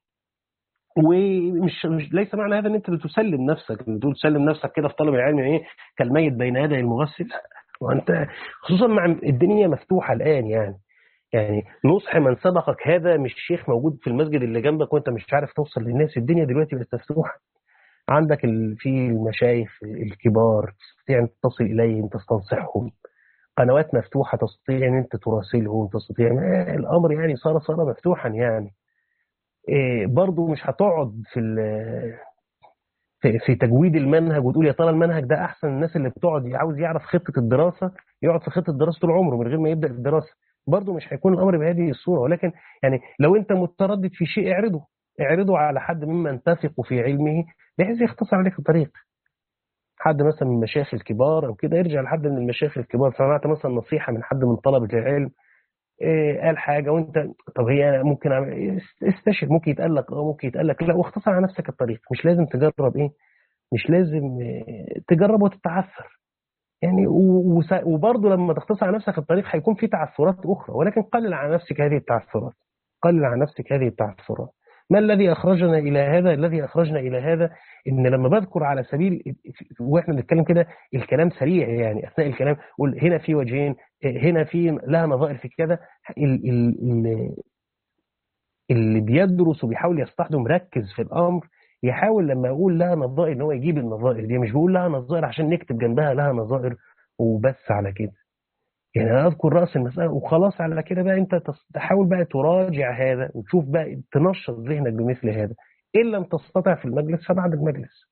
ومش مش ليس معنى هذا ان انت بتسلم نفسك، بتقول تسلم نفسك كده في طلب العلم ايه كالميت بين يدي المغسل، لا. وانت خصوصا مع الدنيا مفتوحه الان يعني، يعني نصح من سبقك هذا مش شيخ موجود في المسجد اللي جنبك وانت مش عارف توصل للناس، الدنيا دلوقتي بقت مفتوحه، عندك ال... في المشايخ الكبار تستطيع ان تصل اليهم تستنصحهم، قنوات مفتوحه تستطيع ان انت تراسلهم، تستطيع آه، الامر يعني صار صار مفتوحا يعني. إيه برضو مش هتقعد في ال... في في تجويد المنهج وتقول يا ترى المنهج ده احسن. الناس اللي بتقعد عاوز يعرف خطه الدراسه يقعد في خطه الدراسه طول عمره من غير ما يبدا الدراسه، برضه مش هيكون الامر بهذه الصوره. ولكن يعني لو انت متردد في شيء اعرضه، اعرضه على حد ممن تثق في علمه بحيث يختصر عليك الطريق. حد مثلا من المشايخ الكبار او كده، يرجع لحد من المشايخ الكبار، سمعت مثلا نصيحه من حد من طلبه العلم، إيه قال حاجه وانت طب هي ممكن أعمل- استشر، ممكن يتقال لك اه ممكن يتقال لك لا، واختصر على نفسك الطريق. مش لازم تجرب ايه، مش لازم آه، تجرب وتتعثر يعني. و- وس- وبرضه لما تختصر على نفسك الطريق هيكون في تعثرات أخرى، ولكن قلل على نفسك هذه التعثرات، قلل على نفسك هذه التعثرات. ما الذي أخرجنا إلى هذا؟ الذي أخرجنا إلى هذا إن لما بذكر على سبيل وإحنا بنتكلم كده الكلام سريع، يعني أثناء الكلام قول هنا في وجهين، هنا في لها نظائر في كذا. ال- ال- اللي بيدرس وبيحاول يستحضر مركز في الامر، يحاول لما اقول لها نظائر ان هو يجيب النظائر دي، مش بقول لها نظائر عشان نكتب جنبها لها نظائر وبس على كده. يعني انا اذكر راس المساله وخلاص، على كده بقى انت تس- تحاول بقى تراجع هذا وتشوف بقى تنشط ذهنك بمثل هذا. ان لم تستطع في المجلس فبعد المجلس.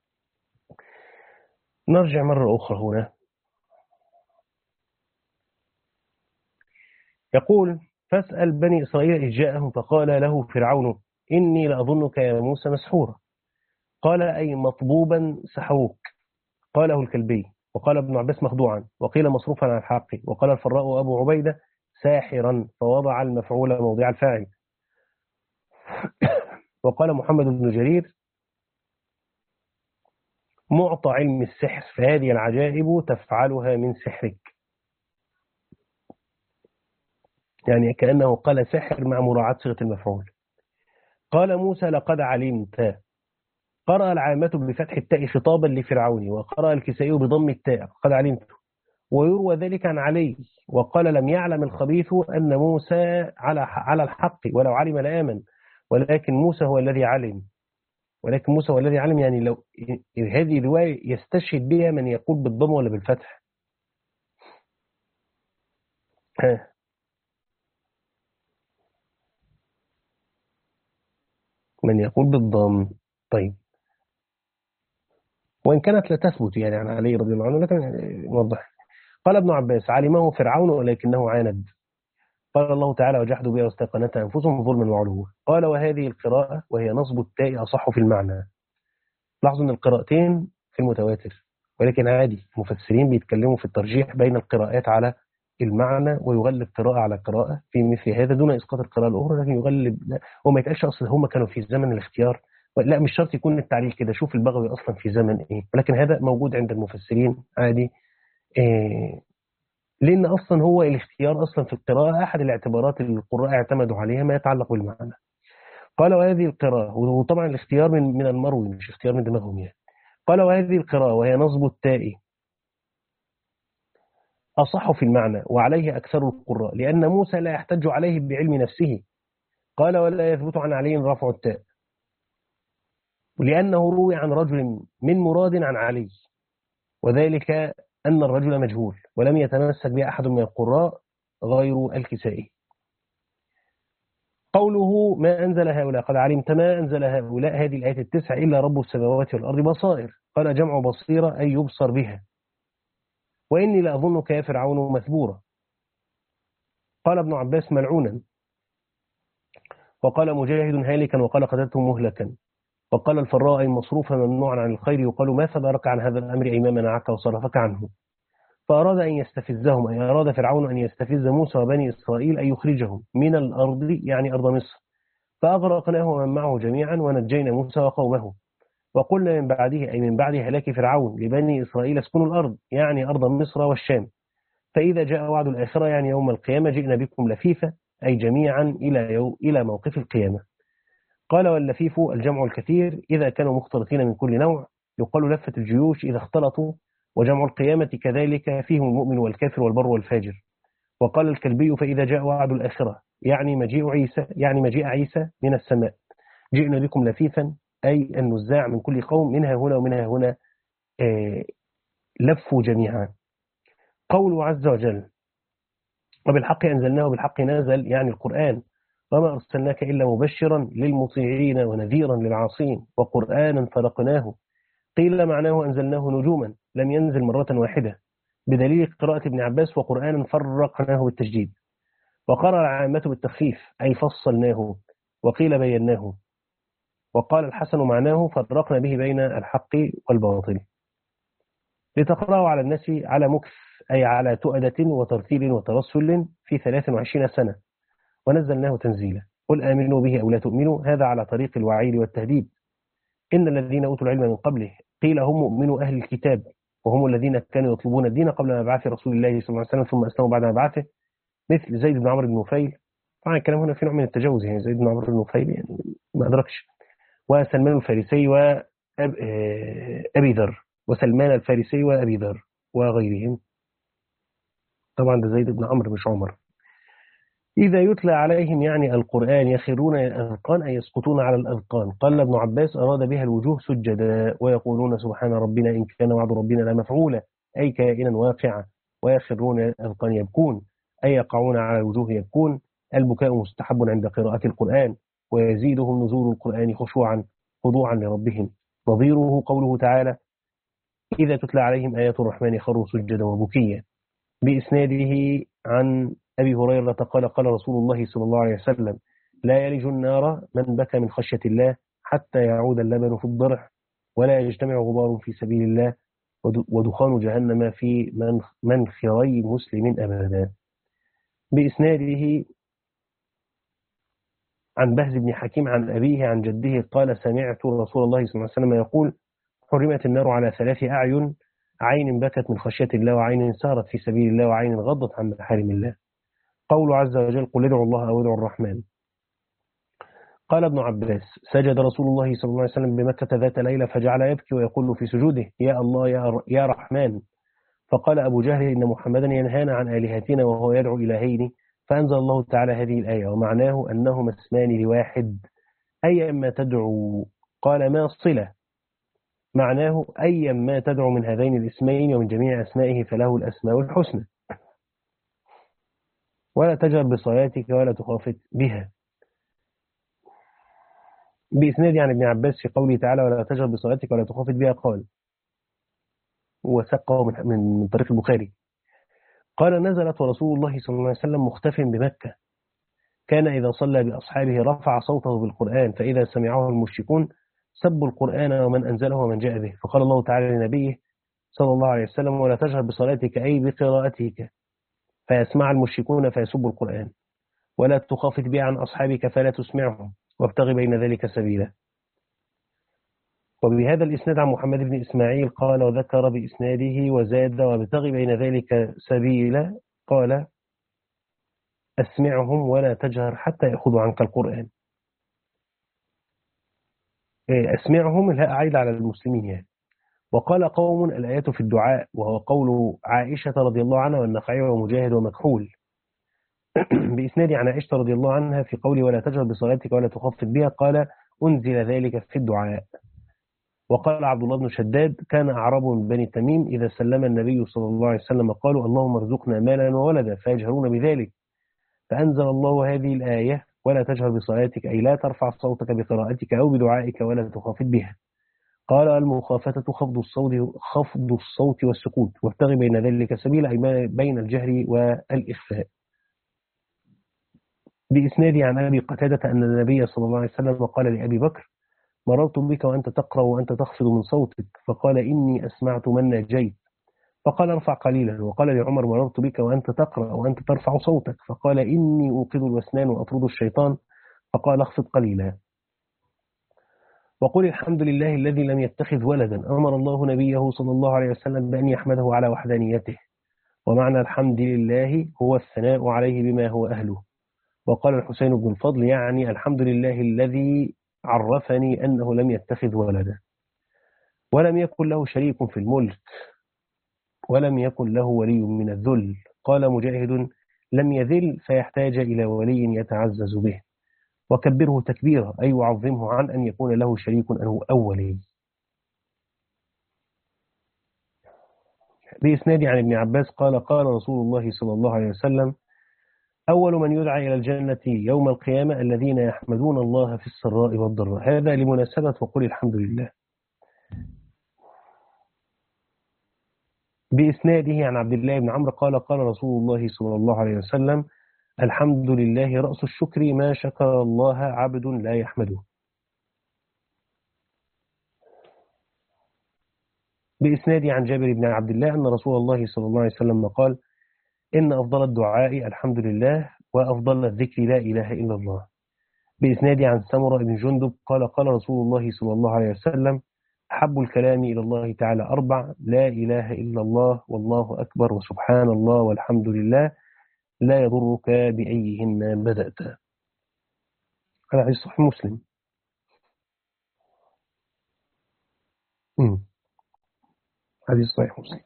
نرجع مره اخرى هنا. يقول فاسال بني اسرائيل اذ جاءهم فقال له فرعون اني لاظنك يا موسى مسحورا، قال اي مطبوبا سحوك، قاله الكلبي. وقال ابن عباس مخدوعا، وقيل مصروفا عن الحق، وقال الفراء وأبو عبيدة ساحرا فوضع المفعول موضع الفاعل. وقال محمد بن جرير معطى علم السحر، فهذه العجائب تفعلها من سحرك، يعني كأنه قال سحر مع مراعاة صيغة المفعول. قال موسى لقد علمت، قرأ العامة بفتح التاء خطابا لفرعون، وقرأ الكسائي بضم التاء قد علمت، ويروى ذلك عن علي، وقال لم يعلم الخبيث أن موسى على على الحق، ولو علم لآمن، ولكن موسى هو الذي علم، ولكن موسى هو الذي علم. يعني لو هذه رواية يستشهد بها من يقول بالضم ولا بالفتح؟ ها. من يقول بالضم. طيب، وإن كانت لا تثبت يعني عن علي رضي الله عنه، لكن يعني نوضح. قال ابن عباس علمه فرعون ولكنه عاند. قال الله تعالى وجحدوا بها واستيقنتها أنفسهم ظلما وعلوا. قال وهذه القراءة وهي نصب التاء أصح في المعنى. لاحظوا أن القراءتين في المتواتر، ولكن عادي المفسرين بيتكلموا في الترجيح بين القراءات على المعنى، ويغلب قراءة على قراءة في مثل هذا دون إسقاط القراءة الأخرى، لكن يغلب. لا، هو ما يتقالش أصلا هم كانوا في زمن الاختيار، لا مش شرط يكون التعليل كده، شوف البغوي أصلا في زمن إيه، ولكن هذا موجود عند المفسرين عادي. إيه، لأن أصلا هو الاختيار أصلا في القراءة أحد الاعتبارات اللي القراء اعتمدوا عليها ما يتعلق بالمعنى. قال وهذه القراءة، وطبعا الاختيار من من المروي مش اختيار من دماغهم يعني. قال وهذه القراءة وهي نصب التاء أصح في المعنى، وعليه أكثر القراء، لأن موسى لا يحتج عليه بعلم نفسه. قال ولا يثبت عن علي رفع التاء، ولأنه روي عن رجل من مراد عن علي، وذلك أن الرجل مجهول ولم يتمسك به أحد من القراء غير الكسائي. قوله ما أنزل هؤلاء، قد علمت ما أنزل هؤلاء، هذه الآية التسع إلا رب السماوات والأرض بصائر. قال جمع بصيرة أي يبصر بها. وإني لأظنك يا فرعون مثبورا. قال ابن عباس ملعونا. وقال مجاهد هالكا، وقال قتلته مهلكا. وقال الفراء مصروفا ممنوعا عن الخير، يقال ما صدرك عن هذا الأمر أي ما منعك وصرفك عنه. فأراد أن يستفزهم، أي أراد فرعون أن يستفز موسى وبني إسرائيل أن يخرجهم من الأرض، يعني أرض مصر. فأغرقناه ومن معه جميعا ونجينا موسى وقومه. وقلنا من بعده، أي من بعد هلاك فرعون، لبني إسرائيل اسكنوا الأرض، يعني أرض مصر والشام. فإذا جاء وعد الآخرة، يعني يوم القيامة، جئنا بكم لفيفة، أي جميعا إلى يو إلى موقف القيامة. قال واللفيف الجمع الكثير إذا كانوا مختلطين من كل نوع، يقال لفة الجيوش إذا اختلطوا. وجمع القيامة كذلك فيهم المؤمن والكافر والبر والفاجر. وقال الكلبي فإذا جاء وعد الآخرة، يعني مجيء عيسى، يعني مجيء عيسى من السماء، جئنا بكم لفيفا، أي النزاع من كل قوم منها هنا ومنها هنا، آه لفوا جميعا. قوله عز وجل وبالحق أنزلناه بالحق نازل، يعني القرآن. وما أرسلناك إلا مبشرا للمطيعين ونذيرا للعاصين، وقرآنا فرقناه. قيل معناه أنزلناه نجوما، لم ينزل مرة واحدة، بدليل قراءة ابن عباس وقرآنا فرقناه بالتجديد. وقرأ العامة بالتخفيف أي فصلناه، وقيل بيناه. وقال الحسن معناه فرقنا به بين الحق والباطل، لتقرأه على الناس على مكث، أي على تؤدة وترتيل وترسل في ثلاث وعشرين سنة، ونزلناه تنزيلا. قل آمنوا به أو لا تؤمنوا، هذا على طريق الوعيد والتهديد. إن الذين أوتوا العلم من قبله قيل هم مؤمنوا أهل الكتاب، وهم الذين كانوا يطلبون الدين قبل مبعث رسول الله صلى الله عليه وسلم، ثم أسلموا بعد مبعثه، مثل زيد بن عمرو بن نفيل. طبعا الكلام هنا في نوع من التجاوز، يعني زيد بن عمرو بن نفيل يعني ما أدركش. وسلمان الفارسي وأبي ذر، وسلمان الفارسي وأبي ذر وغيرهم. طبعا ده زيد بن عمرو مش عمر. إذا يتلى عليهم، يعني القرآن، يخرون الأذقان أي يسقطون على الأذقان. قال ابن عباس أراد بها الوجوه سجدا، ويقولون سبحان ربنا إن كان وعد ربنا لمفعولا، أي كائنا واقعا. ويخرون الأذقان يبكون، أي يقعون على الوجوه يبكون. البكاء مستحب عند قراءة القرآن، ويزيدهم نزول القرآن خشوعا خضوعا لربهم. نظيره قوله تعالى إذا تتلى عليهم آيات الرحمن خروا سجدا وبكيا، بإسناده عن أبي هريرة قال قال رسول الله صلى الله عليه وسلم لا يلج النار من بكى من خشية الله حتى يعود اللبن في الضرع، ولا يجتمع غبار في سبيل الله ودخان جهنم في منخري مسلم أبدا. بإسناده عن بهز بن حكيم عن أبيه عن جده قال سمعت رسول الله صلى الله عليه وسلم يقول حرمت النار على ثلاث أعين: عين بكت من خشية الله، وعين سهرت في سبيل الله، وعين غضت عن محارم الله. قول عز وجل قل ادعوا الله أو ادعوا الرحمن. قال ابن عباس سجد رسول الله صلى الله عليه وسلم بمكة ذات ليلة فجعل يبكي ويقول في سجوده يا الله يا, يا رحمن. فقال أبو جهل إن محمدا ينهانا عن آلهتنا وهو يدعو إلهين، فأنزل الله تعالى هذه الآية ومعناه أنهما اسمان لواحد أي ما تدعو. قال ما الصلة؟ معناه أي ما تدعو من هذين الاسمين ومن جميع أسمائه فله الأسماء الحسنى، ولا تجهر بصلاتك ولا تخافت بها. بإسناد عن ابن عباس في قوله تعالى ولا تجهر بصلاتك ولا تخافت بها قال، وسقه من, من طريق البخاري قال نزلت ورسول الله صلى الله عليه وسلم مختف بمكة، كان إذا صلى بأصحابه رفع صوته بالقرآن، فإذا سمعه المشركون سبوا القرآن ومن أنزله ومن جاء به. فقال الله تعالى لنبيه صلى الله عليه وسلم ولا تجهر بصلاتك أي بقراءتك فيسمع المشركون فيسبوا القرآن، ولا تخافت به عن أصحابك فلا تسمعهم، وابتغي بين ذلك سبيلا. وبهذا الإسناد عن محمد بن إسماعيل قال وذكر بإسناده وزاد وابتغي بين ذلك سبيلا قال أسمعهم ولا تجهر حتى يأخذوا عنك القرآن. أسمعهم الهاء عائدة على المسلمين يعني. وقال قوم الآيات في الدعاء، وهو قول عائشة رضي الله عنها والنخعي ومجاهد ومكحول. بإسناد عن عائشة رضي الله عنها في قوله ولا تجهر بصلاتك ولا تخفت بها قال أنزل ذلك في الدعاء. وقال عبد الله بن شداد كان أعراب من بني تميم إذا سلم النبي صلى الله عليه وسلم قالوا اللهم ارزقنا مالا وولدا فيجهرون بذلك، فأنزل الله هذه الآية ولا تجهر بصلاتك أي لا ترفع صوتك بقراءتك أو بدعائك ولا تخافت بها. قال المخافتة خفض الصوت خفض الصوت والسكوت، وابتغي بين ذلك سبيلا أي بين الجهر والإخفاء. بإسناد عن أبي قتادة أن النبي صلى الله عليه وسلم قال لأبي بكر مررت بك وأنت تقرأ وأنت تخفض من صوتك، فقال إني أسمعت من ناجيت، فقال ارفع قليلا. وقال لعمر مررت بك وأنت تقرأ وأنت ترفع صوتك، فقال إني أوقظ الوسنان وأطرد الشيطان، فقال اخفض قليلا. وقل الحمد لله الذي لم يتخذ ولدا، أمر الله نبيه صلى الله عليه وسلم بأن يحمده على وحدانيته، ومعنى الحمد لله هو الثناء عليه بما هو أهله. وقال الحسين بن الفضل يعني الحمد لله الذي عرفني أنه لم يتخذ ولدا ولم يكن له شريك في الملك ولم يكن له ولي من الذل. قال مجاهد لم يذل فيحتاج إلى ولي يتعزز به، وكبره تكبيرا أي وعظمه عن أن يكون له شريك أو ولي. بإسناد عن ابن عباس قال قال رسول الله صلى الله عليه وسلم أول من يدعى إلى الجنة يوم القيامة الذين يحمدون الله في السراء والضراء. هذا لمناسبة وقل الحمد لله. بإسناده عن عبد الله بن عمرو قال قال رسول الله صلى الله عليه وسلم الحمد لله رأس الشكر ما شكر الله عبد لا يحمده. بإسناده عن جابر بن عبد الله أن رسول الله صلى الله عليه وسلم قال إن أفضل الدعاء الحمد لله وأفضل الذكر لا إله إلا الله. بإسناد عن سمرة بن جندب قال قال رسول الله صلى الله عليه وسلم أحب الكلام إلى الله تعالى أربع: لا إله إلا الله والله أكبر وسبحان الله والحمد لله لا يضرك بأيهن بدأت. هذا حديث صحيح مسلم. حديث صحيح مسلم.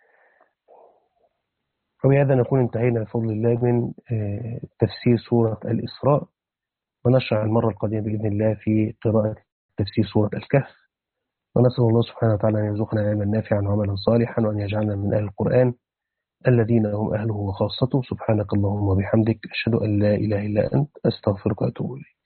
وبهذا نكون انتهينا بفضل الله من تفسير سورة الإسراء، ونشرع المرة القادمة بإذن الله في قراءة تفسير سورة الكهف. ونسأل الله سبحانه وتعالى أن يرزقنا علما نافعا وعملا صالحا، وأن يجعلنا من أهل القرآن الذين هم أهله وخاصته. سبحانك اللهم وبحمدك أشهد أن لا إله إلا أنت أستغفرك وأتوب إليك.